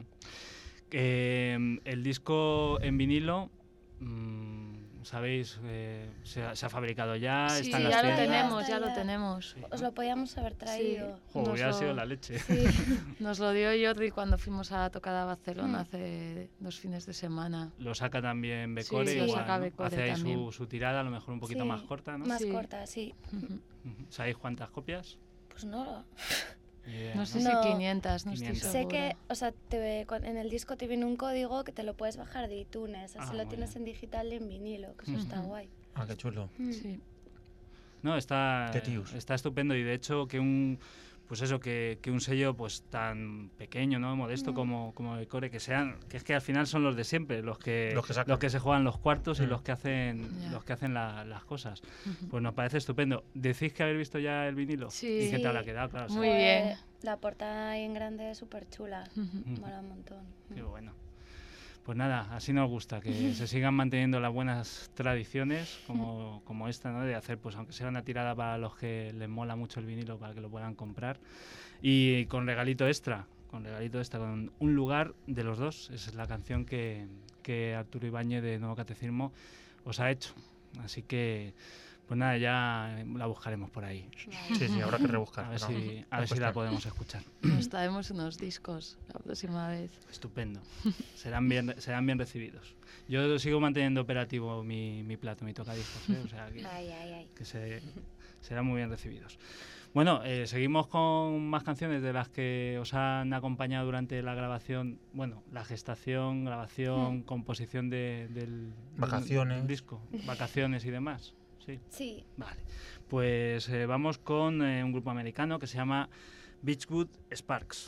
S2: Eh, el disco en vinilo, mm, ¿sabéis? Eh, se, ha, se ha fabricado ya,
S4: Sí,
S2: están
S3: las
S4: ya lo
S3: tiendas.
S4: tenemos,
S3: Está
S4: ya lo
S3: ya.
S4: tenemos.
S2: Sí.
S3: Os lo podíamos haber traído.
S2: Jo,
S4: nos
S2: hubiera
S4: lo-
S2: sido la leche.
S3: Sí.
S4: Nos lo dio Jordi cuando fuimos a tocar a Barcelona
S3: Mm.
S4: hace dos fines de semana.
S2: Lo saca también Becore,
S4: Sí,
S3: lo
S2: igual,
S4: saca
S2: ¿no?
S4: Becore
S2: Hace ahí su,
S4: también.
S2: su tirada, a lo mejor un poquito
S3: Sí,
S2: más corta, ¿no?
S3: Más
S4: Sí.
S3: corta, sí.
S4: Ujú.
S2: Ujú. ¿Sabéis cuántas copias?
S3: Pues no.
S2: Ni idea,
S4: No sé
S3: No.
S4: si quinientas, no estoy
S2: quinientas.
S3: Sé
S4: segura.
S3: que, o sea, te- con- en el disco te viene un código que te lo puedes bajar de iTunes. Así
S2: Ah,
S3: lo
S2: muy
S3: tienes
S2: bien.
S3: en digital y en vinilo, que eso está
S4: Ujú.
S3: guay.
S1: Ah, qué chulo.
S3: Mm.
S4: Sí.
S2: No, está,
S1: Qué tíos.
S2: está estupendo y de hecho que un pues eso, que, que un sello pues tan pequeño, ¿no? Modesto
S3: Mm.
S2: como, como Decore, que sean, que es que al final son los de siempre, los que,
S1: Los que sacan.
S2: los que se juegan los cuartos y
S1: Mm.
S2: los que hacen,
S4: Ya.
S2: los que hacen la- las cosas. Pues nos parece estupendo. ¿Decís que habéis visto ya el vinilo?
S4: Sí.
S2: ¿Y qué
S3: Sí.
S2: tal ha quedado? Claro,
S4: Muy
S3: Fue-
S4: bien.
S3: La portada ahí en grande es súper chula.
S2: Mm.
S3: Mola un montón.
S2: Qué bueno. Pues nada, así nos gusta, que se sigan manteniendo las buenas tradiciones como, como esta, ¿no? De hacer, pues aunque sea una tirada para los que les mola mucho el vinilo, para que lo puedan comprar. Y con regalito extra, con regalito extra, con Un lugar de los dos. Esa es la canción que, que Arturo Ibáñez de Nuevo Catecismo os ha hecho. Así que, pues nada, ya la buscaremos por ahí.
S1: Sí, sí, habrá que rebuscar.
S2: A ver
S1: pero
S2: si, a
S1: no
S2: ver si la
S1: cuesta.
S2: podemos escuchar.
S4: Nos traemos unos discos la próxima vez.
S2: Estupendo. Serán bien, serán bien recibidos. Yo sigo manteniendo operativo mi, mi plato, mi tocadiscos, ¿eh? O sea que,
S3: Ay, ay, ay.
S2: que se, serán muy bien recibidos. Bueno, eh, seguimos con más canciones de las que os han acompañado durante la grabación, bueno, la gestación, grabación, composición de, del, del-
S1: Vacaciones.
S2: del disco, vacaciones y demás. Sí.
S3: Sí,
S2: Vale, pues eh, vamos con eh, un grupo americano que se llama Beachwood Sparks.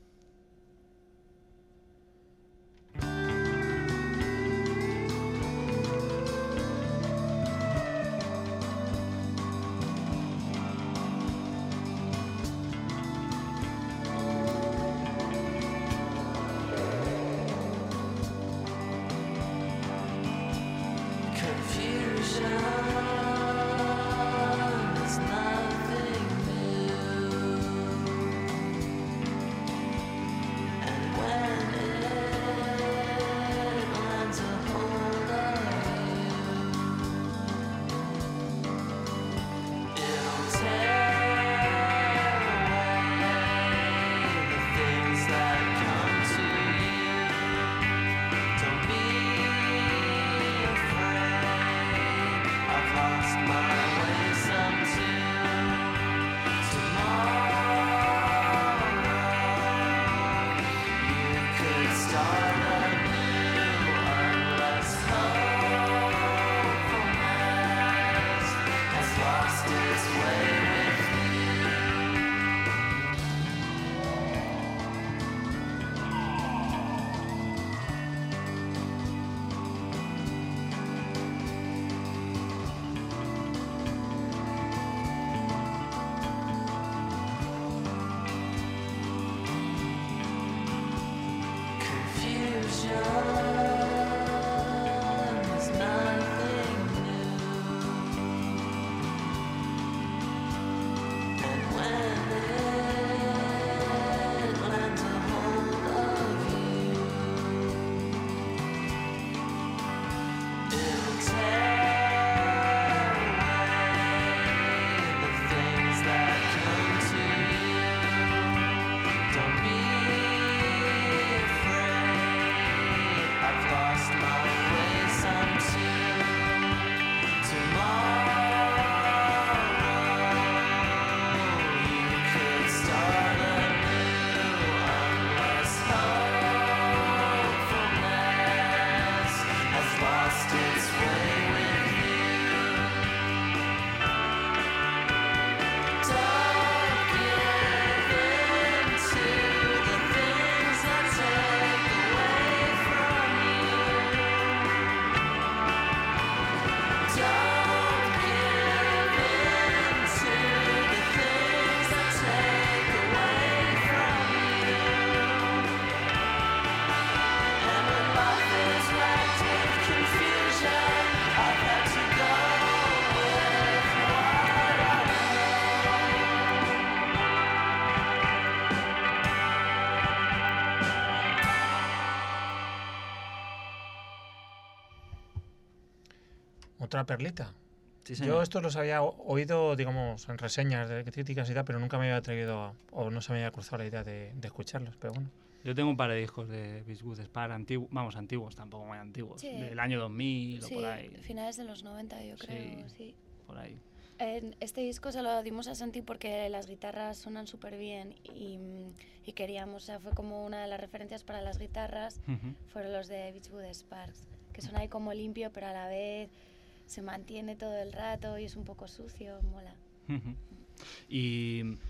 S1: Otra perlita.
S2: Sí,
S1: Yo
S2: señor.
S1: estos los había o- oído, digamos, en reseñas de críticas y tal, pero nunca me había atrevido a- o no se me había cruzado la idea de, de escucharlos, pero bueno.
S2: Yo tengo un par de discos de Beachwood Sparks antiguos, vamos, antiguos, tampoco muy antiguos,
S3: Sí.
S2: del año dos mil
S3: sí,
S2: o por ahí,
S3: finales de los noventa yo creo,
S2: Sí.
S3: sí.
S2: por ahí.
S3: En este disco se lo dimos a Santi porque las guitarras suenan súper bien y, y queríamos, o sea, fue como una de las referencias para las guitarras,
S2: Ujú.
S3: fueron los de Beachwood Sparks, que suena ahí como limpio, pero a la vez se mantiene todo el rato y es un poco sucio, mola.
S2: Ujú. Y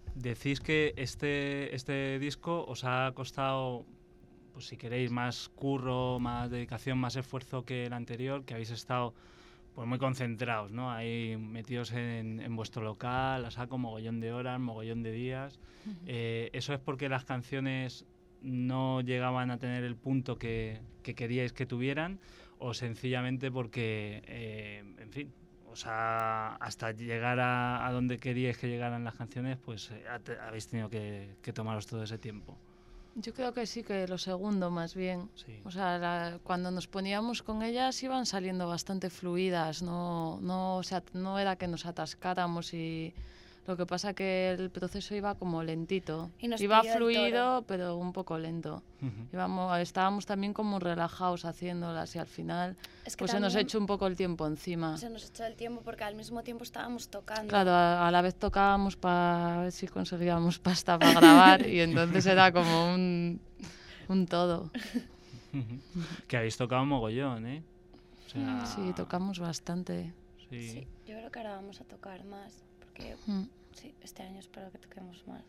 S2: decís que este, este disco os ha costado, pues si queréis, más curro, más dedicación, más esfuerzo que el anterior, que habéis estado pues muy concentrados, ¿no? Ahí metidos en, en vuestro local, a saco, mogollón de horas, mogollón de días. Uh-huh. Eh, ¿Eso es porque las canciones no llegaban a tener el punto que, que queríais que tuvieran, o sencillamente porque, eh, en fin, o sea, hasta llegar a, a donde queríais que llegaran las canciones, pues eh, habéis tenido que, que tomaros todo ese tiempo?
S4: Yo creo que sí, que lo segundo más bien.
S2: Sí.
S4: O sea, la, cuando nos poníamos con ellas iban saliendo bastante fluidas, no, no, o sea, no era que nos atascáramos y... Lo que pasa que el proceso iba como lentito.
S3: Y nos
S4: iba
S3: pilló el
S4: fluido,
S3: toro.
S4: pero un poco lento.
S2: Uh-huh.
S4: Íbamos, estábamos también como relajados haciéndolas y al final
S3: Es que
S4: pues se nos
S3: también
S4: echó un poco el tiempo encima.
S3: Se nos echó el tiempo porque al mismo tiempo estábamos tocando.
S4: Claro, a, a la vez tocábamos para ver si conseguíamos pasta para grabar y entonces era como un, un todo.
S2: Uh-huh. Que habéis tocado mogollón, ¿eh? O sea,
S4: sí, tocamos bastante.
S2: Sí.
S3: Sí, yo creo que ahora vamos a tocar más. Porque
S4: Mm.
S3: sí, este año espero que toquemos más.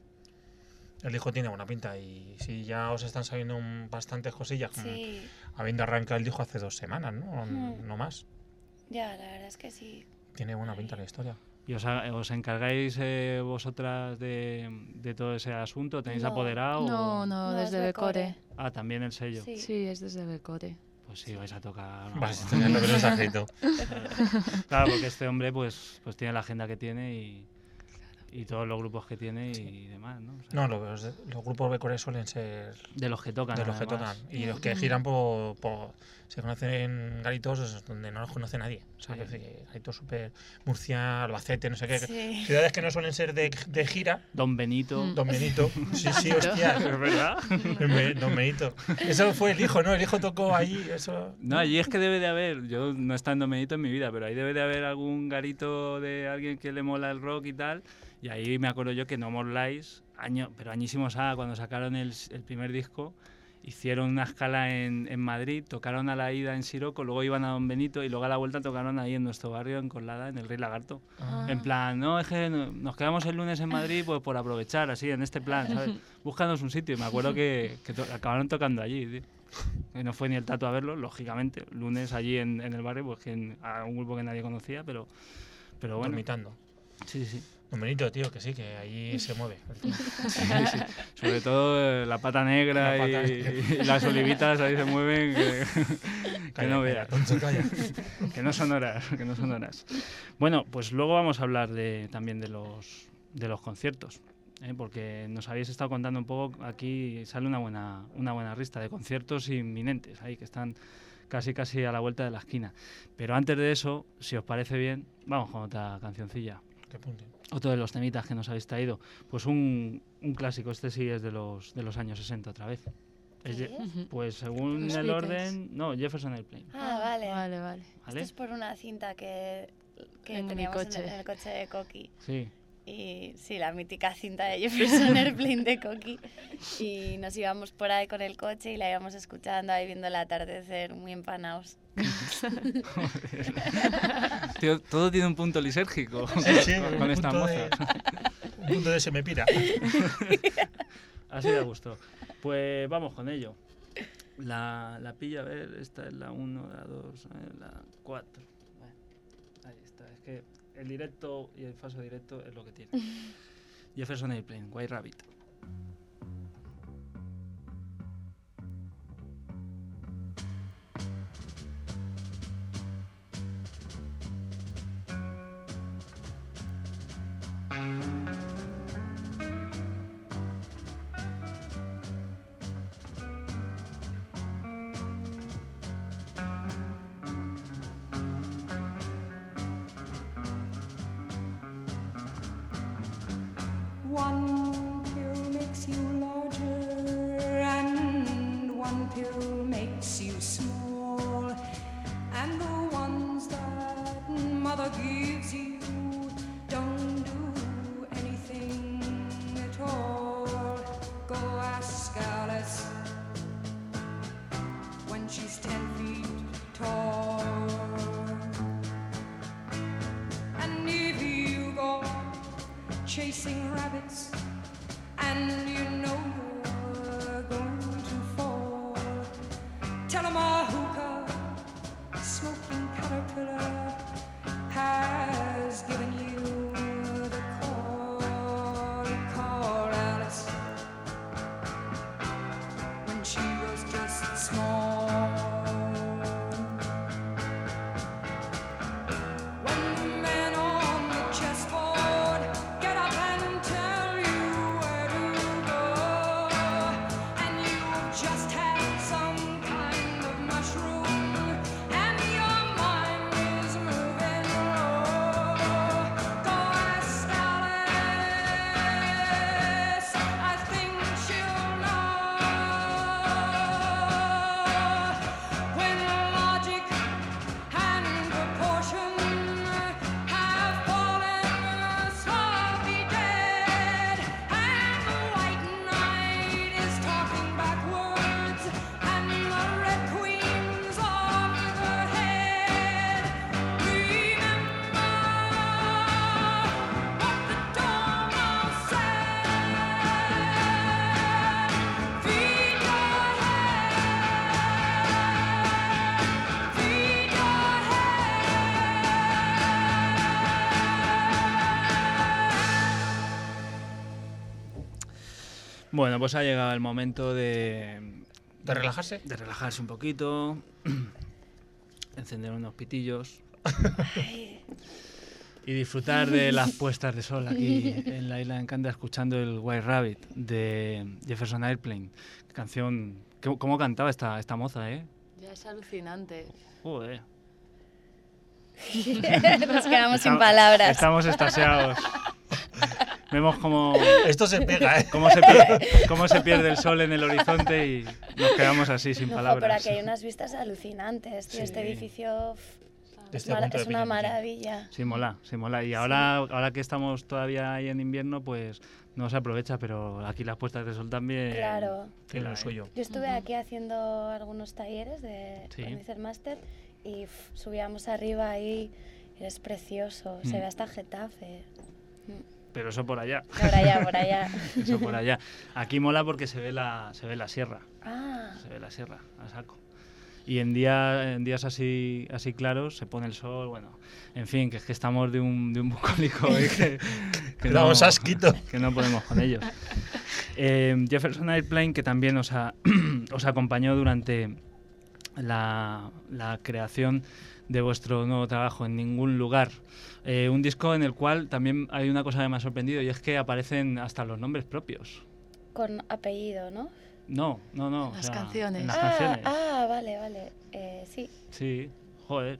S1: El disco tiene buena pinta y si ya os están saliendo un- bastantes cosillas, como
S3: Sí,
S1: habiendo arrancado el disco hace dos semanas, ¿no?
S3: Mm.
S1: No más.
S3: ya, la verdad es que sí.
S1: Tiene buena pinta la historia.
S2: ¿Y os, ha- os encargáis eh, vosotras de, de todo ese asunto? ¿Tenéis
S3: No.
S2: apoderado?
S4: No,
S2: o-
S4: no,
S3: No,
S4: desde
S3: es
S4: Becore.
S3: Becore.
S2: Ah, también el sello.
S3: Sí.
S4: Sí, es desde Becore.
S2: Pues sí, vais a tocar.
S1: Vas a tener lo que no es escrito.
S2: Claro, porque este hombre pues, pues tiene la agenda que tiene y, y todos los grupos que tiene y demás, ¿no? O sea,
S1: No, los, los grupos becores suelen ser
S2: de los que tocan.
S1: de los que
S2: además.
S1: tocan. Y los que giran por, por- se conocen en garitos donde no los conoce nadie. O sea,
S2: Sí.
S1: que sí, garitos súper Murcia, Albacete, no sé qué.
S3: Sí.
S1: Ciudades que no suelen ser de, de gira.
S2: Don Benito.
S4: Mm.
S1: Don Benito. Sí, sí, hostia.
S2: ¿Es verdad?
S1: Don Be- Don Benito. Eso fue el hijo, ¿no? El hijo tocó ahí, eso.
S2: No, allí es que debe de haber, yo no he estado en Don Benito en mi vida, pero ahí debe de haber algún garito de alguien que le mola el rock y tal. Y ahí me acuerdo yo que No More Lies, año, pero añísimos ah, cuando sacaron el, el primer disco, hicieron una escala en, en Madrid, tocaron a la ida en Siroco, luego iban a Don Benito y luego a la vuelta tocaron ahí en nuestro barrio, en Colada, en el Rey Lagarto.
S1: Ah.
S2: En plan, no, es que no- nos quedamos el lunes en Madrid pues por aprovechar, así, en este plan, ¿sabes? Búscanos un sitio. Y me acuerdo que, que to- acabaron tocando allí, tío. Y no fue ni el Tato a verlo, lógicamente. Lunes allí en, en el barrio, pues que en- a un grupo que nadie conocía, pero, pero bueno.
S1: Dormitando.
S2: Sí, sí.
S1: Don Benito, tío, que sí, que allí se mueve.
S2: Sí, sí. Sobre todo eh, la pata negra
S1: La
S2: y,
S1: pata
S2: y las olivitas ahí se mueven, que, que
S1: Calla,
S2: no
S1: calla,
S2: veas.
S1: Toncho, calla.
S2: Que no son horas, que no son horas. Bueno, pues luego vamos a hablar de, también de los, de los conciertos, ¿eh? Porque nos habéis estado contando un poco, aquí sale una buena, una buena lista de conciertos inminentes, ahí que están casi casi a la vuelta de la esquina. Pero antes de eso, si os parece bien, vamos con otra cancioncilla.
S1: Que apunte.
S2: Otro de los temitas que nos habéis traído, pues un, un clásico, este sí es de los, de los años sesenta otra vez. Es
S3: ¿Qué
S2: Ye-
S3: es?
S4: Ujú.
S2: Pues según
S4: Los
S2: el
S4: Beatles.
S2: orden, no, Jefferson Airplane.
S3: Ah, vale.
S4: Vale, vale.
S3: Esto
S2: ¿Vale?
S3: es por una cinta que, que
S4: En mi
S3: teníamos en
S4: coche.
S3: el, en el coche de Coqui.
S2: Sí.
S3: Y sí, la mítica cinta de Jefferson Airplane de Coqui. Y nos íbamos por ahí con el coche y la íbamos escuchando ahí viendo el atardecer muy empanados.
S2: Tío, todo tiene un punto lisérgico con,
S1: Sí, sí,
S2: con-
S1: un
S2: con esta
S1: punto
S2: moza.
S1: de- Un punto de se me pira.
S2: Así de gusto. Pues vamos con ello. La, la pillo, a ver, esta es la uno, la dos, la cuatro. Ahí está, es que el directo y el falso directo es lo que tiene. Jefferson Airplane, White Rabbit.
S5: One pill makes you larger, and one pill makes you small. And the ones that mother gives you don't do anything at all. Go ask Alice when she's ten feet tall. And if you go chasing rabbits and you know you're going to fall. Tell 'em a hookah, smoking caterpillar has given you the call. Call Alice when she was just small. When the men on the chessboard get up and tell you where to go, and you've just had some kind of mushroom, and your mind is moving low, go ask Alice, I think she'll know. When logic and proportion have fallen slowly dead, and the white knight is talking backwards, and the red queen's off the head. Remember what the dormouse said. Feed your head, feed your
S2: Bueno, pues ha llegado el momento de,
S1: ¿De relajarse?
S2: de relajarse un poquito, encender unos pitillos y disfrutar de las puestas de sol aquí en la isla de Encanta escuchando el White Rabbit de Jefferson Airplane. Canción... ¿Cómo, cómo cantaba esta, esta moza, eh?
S4: Ya es alucinante.
S2: Joder.
S3: Nos quedamos sin
S2: Estamos-
S3: palabras.
S2: Estamos extasiados. Vemos cómo,
S1: Esto se pega, ¿eh?
S2: cómo, se pierde, cómo se pierde el sol en el horizonte y nos quedamos así sin
S3: No,
S2: palabras.
S3: pero aquí hay unas vistas alucinantes, tío.
S2: Sí.
S3: Este edificio pf,
S1: De
S3: es,
S1: este
S3: mara-
S1: punto de
S3: es una
S1: vista, sí.
S3: maravilla.
S2: Sí, mola, sí, mola. Y ahora, ahora que estamos todavía ahí en invierno, pues no se aprovecha, pero aquí las puestas de sol también...
S3: Claro.
S1: Tiene lo
S2: ¿eh?
S1: suyo.
S3: Yo estuve aquí haciendo algunos talleres de
S2: Sí.
S3: Condicer Master y pf, subíamos arriba ahí y es precioso. Se
S2: Mm.
S3: ve hasta Getafe.
S2: Pero eso por allá,
S3: Por allá, por allá.
S2: eso por allá. Aquí mola porque se ve la, se ve la sierra,
S3: Ah,
S2: se ve la sierra a saco. Y en, día, en días así, así claros se pone el sol, bueno, en fin, que es que estamos de un, de un bucólico hoy que, que, no,
S1: Damos asquito.
S2: que no podemos con ellos. Eh, Jefferson Airplane, que también os, ha, os acompañó durante la, la creación de vuestro nuevo trabajo, En ningún lugar. Eh, un disco en el cual también hay una cosa que me ha sorprendido y es que aparecen hasta los nombres propios.
S3: con apellido, ¿no?
S2: No, no, no.
S4: Las canciones.
S2: En las
S3: ah,
S2: canciones.
S3: ah, vale, vale. Eh, sí.
S2: Sí, joder.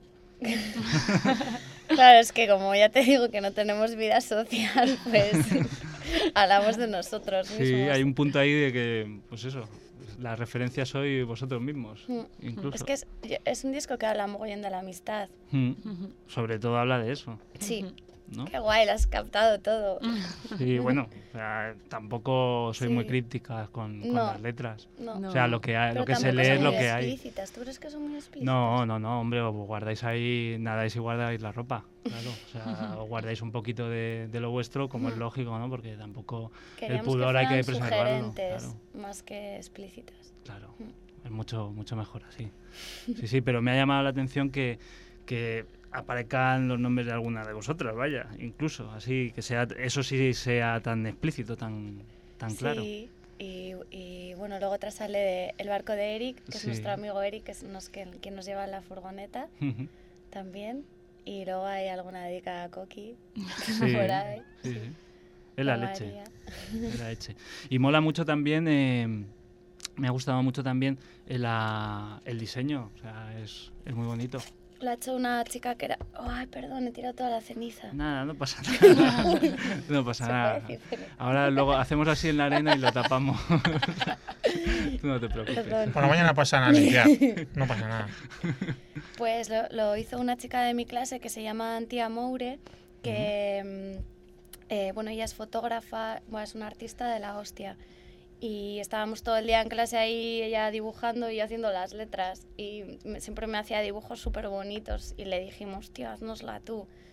S3: Claro, es que como ya te digo que no tenemos vida social, pues hablamos de nosotros mismos.
S2: Sí, hay un punto ahí de que, pues eso, la referencia sois vosotros mismos,
S3: Mm.
S2: incluso.
S3: Es que es, es un disco que habla mogollón de la amistad.
S2: Mm. Sobre todo habla de eso,
S3: Sí,
S2: ¿no?
S3: qué guay, lo has captado todo.
S2: Sí, bueno, o sea, tampoco soy muy
S3: Sí.
S2: crítica con, con
S3: No.
S2: las letras.
S3: No.
S4: No.
S2: O sea, lo que, hay-
S3: Pero
S2: lo que se
S3: tampoco
S2: lee
S3: son
S2: es lo
S3: muy
S2: que hay.
S3: explícitas. ¿Tú crees que son muy explícitas?
S2: No, no, no, hombre, os guardáis ahí, nadáis y guardáis la ropa, claro. O sea, os guardáis un poquito de, de lo vuestro, como es lógico, ¿no? Porque tampoco
S3: Queríamos
S2: el pudor
S3: que
S2: hay que
S3: fueran
S2: preservarlo.
S3: sugerentes,
S2: Claro,
S3: más que explícitas.
S2: claro.
S3: Mm.
S2: Es mucho, mucho mejor así. Sí, sí, pero me ha llamado la atención que, que aparezcan los nombres de alguna de vosotras, vaya, incluso, así, que sea, eso sí sea tan explícito, tan, tan claro.
S3: Sí, y, y bueno, luego otra sale de El barco de Eric, que es
S2: Sí.
S3: nuestro amigo Eric, que es nos, que, quien nos lleva en la furgoneta
S2: Ujú.
S3: también. Y luego hay alguna dedicada a Coqui,
S2: Sí,
S3: por ahí.
S2: sí, sí. Es la
S3: a
S2: leche.
S3: María.
S2: Es la leche. Y mola mucho también, eh, me ha gustado mucho también el, la- el diseño, o sea, es, es muy bonito.
S3: Lo ha hecho una chica que era... Oh, ay, perdón, he tirado toda la ceniza.
S2: Nada, no pasa nada. No pasa
S3: Se
S2: nada.
S3: puede decir, pero-
S2: Ahora luego hacemos así en la arena y lo tapamos. Tú no te preocupes.
S3: Perdón.
S1: Por la mañana pasan a limpiar. No pasa nada.
S3: Pues lo, lo hizo una chica de mi clase que se llama Antía Moure, que, mm, eh, bueno, ella es fotógrafa, bueno, es una artista de la hostia. Y estábamos todo el día en clase ahí, ella dibujando y yo haciendo las letras. Y me- siempre me hacía dibujos súper bonitos y le dijimos, tío, haznosla tú.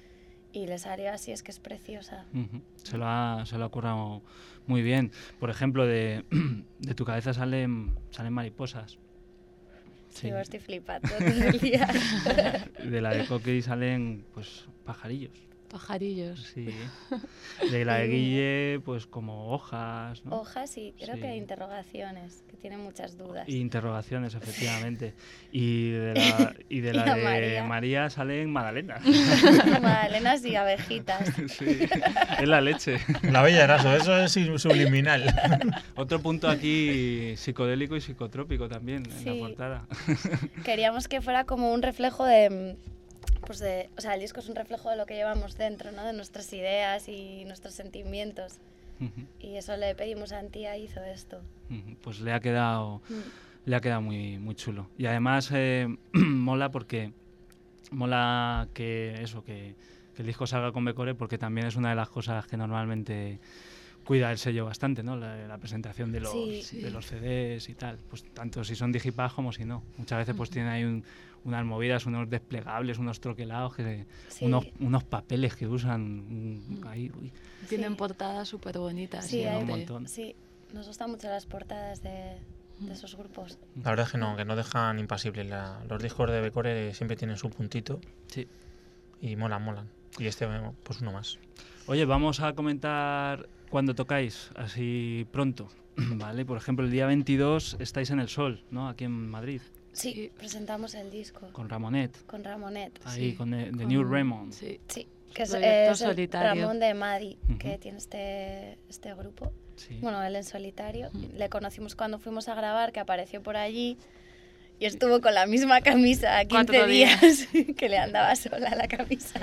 S3: y les salió así, es que es preciosa.
S2: Ujú. Se lo ha, se lo ha currado muy bien. Por ejemplo, de, de tu cabeza salen, salen mariposas.
S3: Sí, me estoy flipando todo el día.
S2: De la de Coqui salen, pues, pajarillos.
S4: Pajarillos.
S2: Sí. De la de Guille, pues, como hojas, ¿no?
S3: Hojas y creo
S2: Sí.
S3: que interrogaciones, que tienen muchas dudas.
S2: Y interrogaciones, efectivamente. Y de la, y de, la
S3: Y a
S2: de
S3: María.
S2: María salen magdalenas.
S3: Magdalenas y abejitas.
S2: Sí, es la leche.
S1: La bella Eraso, eso es subliminal.
S2: Otro punto aquí psicodélico y psicotrópico también en la
S3: Sí.
S2: portada.
S3: Queríamos que fuera como un reflejo de, pues de, o sea, el disco es un reflejo de lo que llevamos dentro, ¿no? De nuestras ideas y nuestros sentimientos.
S2: Ujú,
S3: Y eso le pedimos a Antía, hizo esto.
S2: ujú. Pues le ha quedado,
S3: Mm.
S2: le ha quedado muy, muy chulo. Y además eh, mola porque mola que eso, que, que el disco salga con Becore, porque también es una de las cosas que normalmente cuida el sello bastante, ¿no? La, la presentación de los,
S3: Sí.
S2: de los C Ds y tal. Pues tanto si son digipag como si no. Muchas veces pues tienen ahí un- unas movidas, unos desplegables, unos troquelados, que,
S3: Sí.
S2: unos, unos papeles que usan mm, ahí. Uy.
S4: Tienen
S3: Sí.
S4: portadas súper bonitas.
S3: Sí,
S2: un
S3: hay-
S2: montón.
S3: sí, nos gustan mucho las portadas de, de esos grupos.
S1: La verdad es que no, que no dejan impasibles. La- los discos de Becore siempre tienen su puntito
S2: Sí.
S1: y molan, molan. Y este, pues uno más.
S2: Oye, vamos a comentar cuándo tocáis, así pronto, ¿vale? Por ejemplo, el día veintidós estáis en El Sol, ¿no? Aquí en Madrid,
S3: Sí,
S4: Sí.
S3: presentamos el disco
S2: con Ramonet,
S3: con Ramonet.
S2: ahí,
S4: Sí,
S2: con The, The
S4: con-
S2: New Raymond.
S4: Sí.
S3: Sí, que es,
S4: Proyecto
S3: es el
S4: solitario.
S3: Ramón de Madi,
S2: Ujú.
S3: que tiene este, este grupo.
S2: Sí.
S3: Bueno, él en solitario. Le conocimos cuando fuimos a grabar, que apareció por allí y estuvo con la misma camisa quince
S4: Cuatro
S3: días,
S4: días.
S3: que le andaba sola la camisa.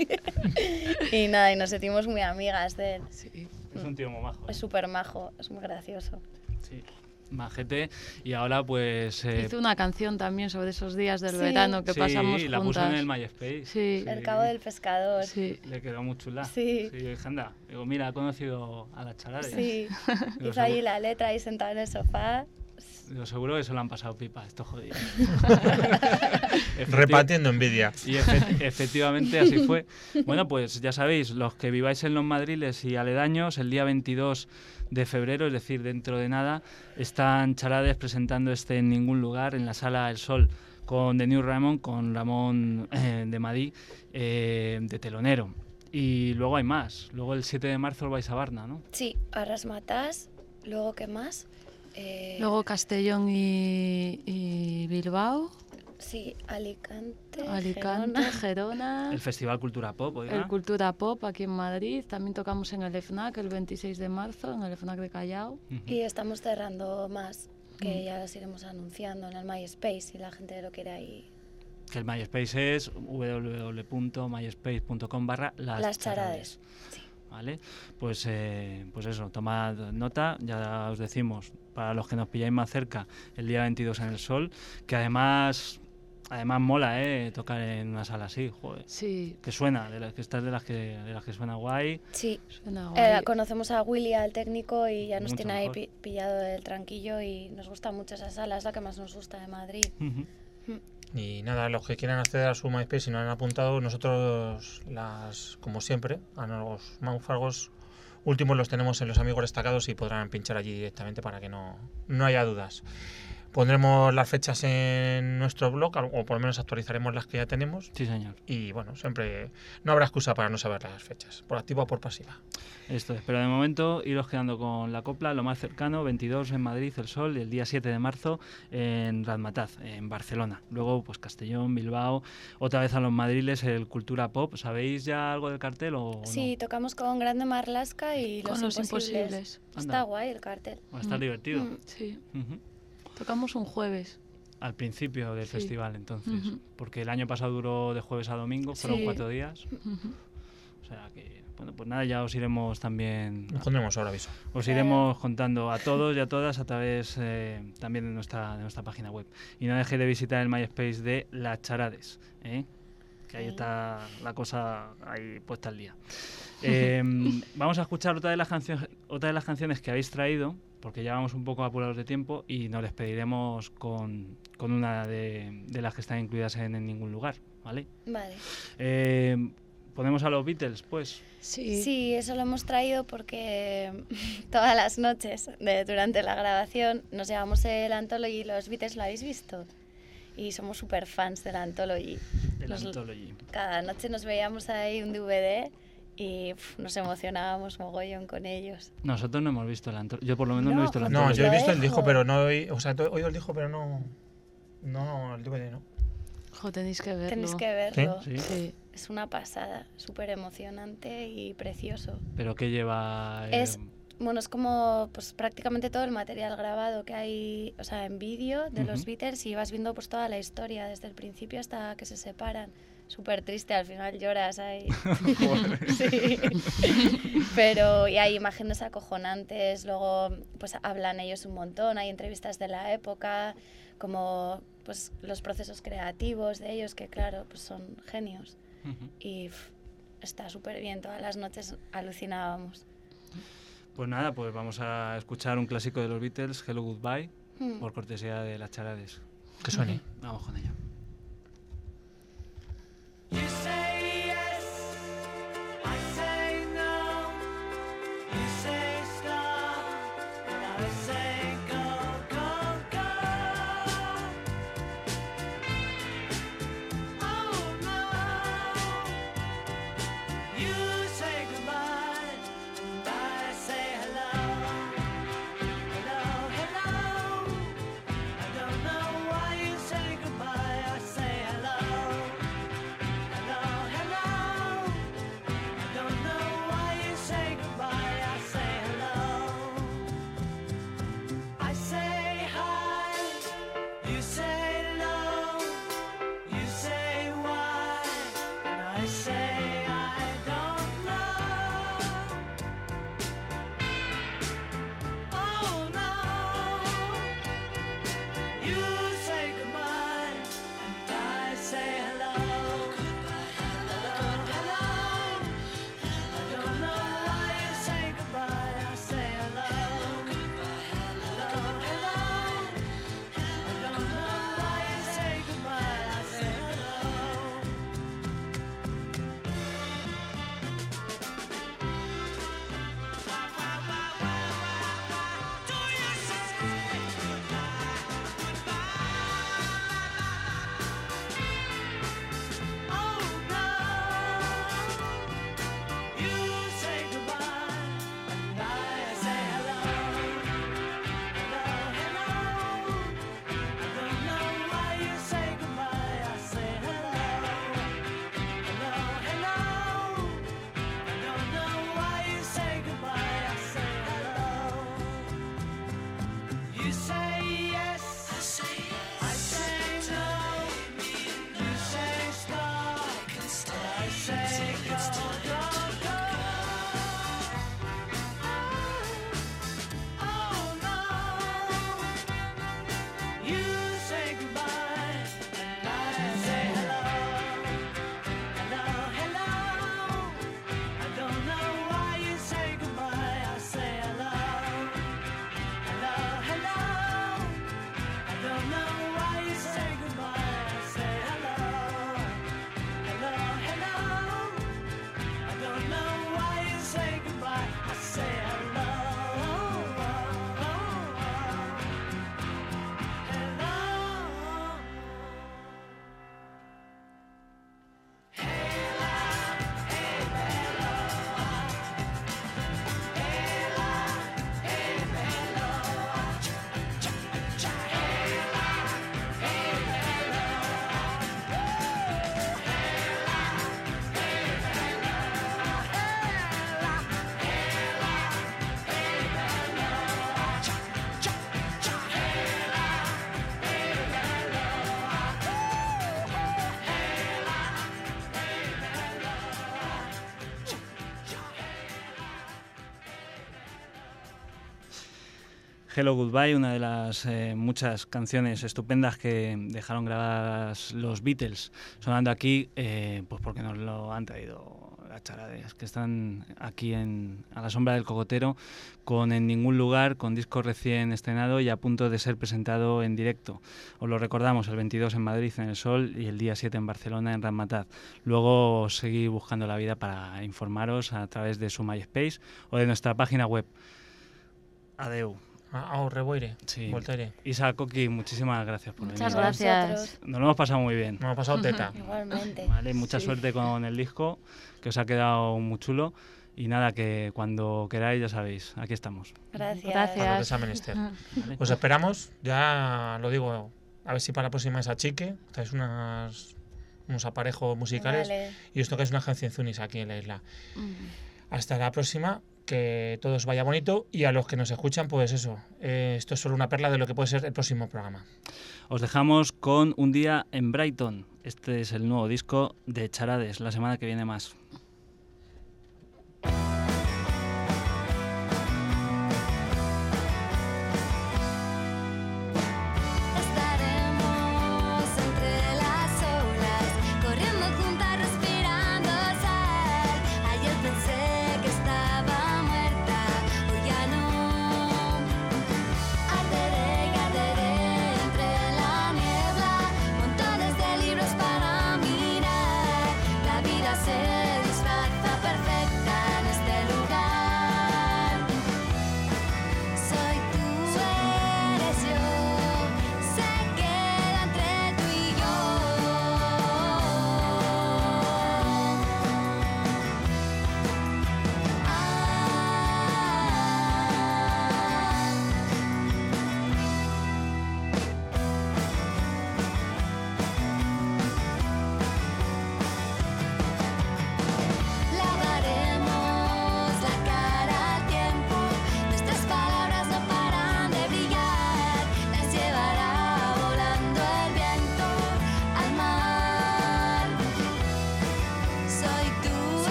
S3: Y nada, y nos sentimos muy amigas de él.
S4: Sí.
S2: Es un tío muy majo.
S3: Es súper majo, es muy gracioso.
S2: Sí. Majete. Y ahora pues... eh,
S4: Hizo una canción también sobre esos días del
S3: Sí.
S4: verano que
S2: sí,
S4: pasamos
S2: la puso
S4: juntas.
S2: en el MySpace.
S4: Sí.
S3: El cabo del pescador.
S4: Sí.
S2: Le quedó muy chula.
S3: Sí.
S2: Sí, yo dije, anda, digo, mira, ha conocido a las charades.
S3: Sí,
S2: Digo,
S3: hizo allí
S2: seguro-
S3: la letra ahí sentado en el sofá.
S2: digo, seguro que se lo han pasado pipa, esto jodido.
S1: Repartiendo envidia.
S2: Y efe- efectivamente así fue. Bueno, pues ya sabéis, los que viváis en los Madriles y aledaños, el día veintidós de febrero, es decir, dentro de nada, están Charades presentando este En Ningún Lugar en la Sala El Sol con The New Ramón, con Ramón eh, de Madí, eh, de telonero. Y luego hay más. Luego el siete de marzo vais a Barna, ¿no?
S3: Sí, a Rasmatás. Luego, ¿qué más? Eh,
S4: Luego Castellón y, y Bilbao,
S3: Sí, Alicante,
S4: Alicante,
S3: Gerona.
S4: Gerona,
S2: El Festival Cultura Pop, oiga.
S4: el Cultura Pop aquí en Madrid. También tocamos en el FNAC el veintiséis de marzo, en el FNAC de Callao.
S2: Ujú.
S3: Y estamos cerrando más, que
S4: Mm.
S3: ya las iremos anunciando en el MySpace si la gente lo quiere ahí.
S2: Que el MySpace es w w w punto myspace punto com barra las,
S3: Las
S2: charades.
S3: charades. Sí.
S2: ¿Vale? Pues, eh, pues eso, tomad nota, ya os decimos, para los que nos pilláis más cerca, el día veintidós en El Sol, que además además mola, ¿eh? Tocar en una sala así, joder.
S4: Sí,
S2: Que suena, de las que estás de las que, de las que suena guay.
S3: Sí.
S4: suena
S3: Eh,
S4: guay.
S3: conocemos a Willy, al técnico, y ya nos
S2: Mucho
S3: tiene ahí
S2: mejor.
S3: pi- pillado el tranquillo y nos gusta mucho esa sala, es la que más nos gusta de Madrid.
S2: Ujú.
S1: Y nada, los que quieran acceder a su MySpace, si no han apuntado, nosotros, las como siempre, a los máufagos últimos los tenemos en los amigos destacados y podrán pinchar allí directamente para que no, no haya dudas. Pondremos las fechas en nuestro blog, o por lo menos actualizaremos las que ya tenemos.
S2: Sí, señor.
S1: Y bueno, siempre no habrá excusa para no saber las fechas, por activa o por pasiva.
S2: Esto es, pero de momento iros quedando con la copla, lo más cercano, veintidós en Madrid, El Sol, y el día siete de marzo en Razmataz, en Barcelona. Luego, pues Castellón, Bilbao, otra vez a los madriles, el Cultura Pop. ¿Sabéis ya algo del cartel o
S3: Sí, tocamos con Grande Marlaska y
S4: Con
S3: Los,
S4: Los
S3: Imposibles.
S4: Imposibles.
S3: Está
S2: Anda.
S3: guay el cartel.
S2: no? Va a estar
S4: Mm.
S2: divertido.
S3: Mm.
S4: Sí,
S2: Ujú.
S4: tocamos un jueves.
S2: Al principio del
S4: Sí.
S2: festival, entonces.
S4: Ujú.
S2: Porque el año pasado duró de jueves a domingo, fueron
S4: Sí.
S2: cuatro días.
S4: Ujú.
S2: O sea que, bueno, pues nada, ya os iremos también...
S1: Nos pondremos ahora aviso.
S2: Os iremos contando a todos y a todas a través eh, también de nuestra, de nuestra página web. Y no dejéis de visitar el MySpace de Las Charades, ¿eh? Que ahí
S3: Sí.
S2: está la cosa ahí puesta al día. Eh, vamos a escuchar otra de las canciones, otra de las canciones que habéis traído, porque ya vamos un poco apurados de tiempo, y nos despediremos con, con una de, de las que están incluidas en, En Ningún Lugar, ¿vale?
S3: Vale.
S2: Eh, ¿Podemos a los Beatles, pues?
S4: Sí.
S3: Sí, eso lo hemos traído porque todas las noches de, durante la grabación nos llevamos el Anthology, los Beatles, ¿lo habéis visto? Y somos súper fans del Anthology.
S2: El
S3: Nos-
S2: Anthology.
S3: Cada noche nos veíamos ahí un D V D y uf, nos emocionábamos mogollón con ellos.
S2: Nosotros no hemos visto el Anthology. Yo por lo menos no,
S3: No,
S2: he visto el
S3: joder.
S1: No,
S2: Anthology.
S1: yo he
S3: Lo
S1: visto el
S3: dejo.
S1: disco, pero no he, o sea, he oído el disco, pero no, no el D V D, ¿no?
S4: Jo, tenéis que verlo.
S3: Tenéis que verlo.
S2: ¿Sí?
S4: Sí.
S3: Es una pasada, súper emocionante y precioso.
S2: ¿Pero qué lleva? eh,
S3: Es, bueno, es como pues prácticamente todo el material grabado que hay, o sea, en vídeo de los
S2: Ujú.
S3: Beatles y vas viendo pues toda la historia desde el principio hasta que se separan. Súper triste, al final lloras ahí. Sí. Pero y hay imágenes acojonantes, luego pues hablan ellos un montón, hay entrevistas de la época, como pues los procesos creativos de ellos, que claro, pues son genios.
S2: Ujú.
S3: Y pff, está súper bien, todas las noches alucinábamos.
S2: Pues nada, pues vamos a escuchar un clásico de los Beatles, Hello Goodbye,
S3: Hmm.
S2: por cortesía de las charades.
S1: Que suene.
S2: Vamos con ello.
S5: You say yes, I say no. You say stop, and I say go, go, go. Oh no. You say goodbye, and I say hello. Hello, hello. I don't know why you say goodbye, I say hello. Hello, hello. I don't know why you say goodbye, I say hello. I say hi, you say no, you say why, and I say I don't know. Oh no. You say goodbye, and I say hello. Hello, hello. I don't know why you say goodbye, I say hello. Hello, hello. I don't know why you say goodbye, I say hello.
S2: Hello Goodbye, una de las eh, muchas canciones estupendas que dejaron grabadas los Beatles, sonando aquí, eh, pues porque nos lo han traído las Charades, que están aquí en, a la sombra del cocotero, con En Ningún Lugar, con disco recién estrenado y a punto de ser presentado en directo. Os lo recordamos, el veintidós en Madrid, en El Sol, y el día siete en Barcelona, en Ramataz. Luego seguid buscando la vida para informaros a través de su MySpace o de nuestra página web. Adeu.
S1: Ah, oh, reboire.
S2: Sí.
S1: Voltaire.
S2: Isa, Coqui, muchísimas gracias por
S4: Muchas
S2: venir.
S4: gracias.
S3: Nosotros,
S2: Nos lo hemos pasado muy bien.
S1: Nos hemos pasado teta.
S3: igualmente.
S2: Vale, mucha
S4: Sí.
S2: suerte con el disco, que os ha quedado muy chulo. Y nada, que cuando queráis, ya sabéis, aquí estamos.
S3: Gracias.
S4: Gracias.
S1: Para lo que sea menester.
S2: ¿Vale?
S1: Os esperamos, ya lo digo, a ver si para la próxima es a Chique, traes unas, unos aparejos musicales
S3: Vale.
S1: y os tocáis una agencia en Zunis aquí en la isla. Hasta la próxima, que todo os vaya bonito y a los que nos escuchan, pues eso, eh, esto es solo una perla de lo que puede ser el próximo programa.
S2: Os dejamos con Un día en Brighton. Este es el nuevo disco de Charades. La semana que viene más.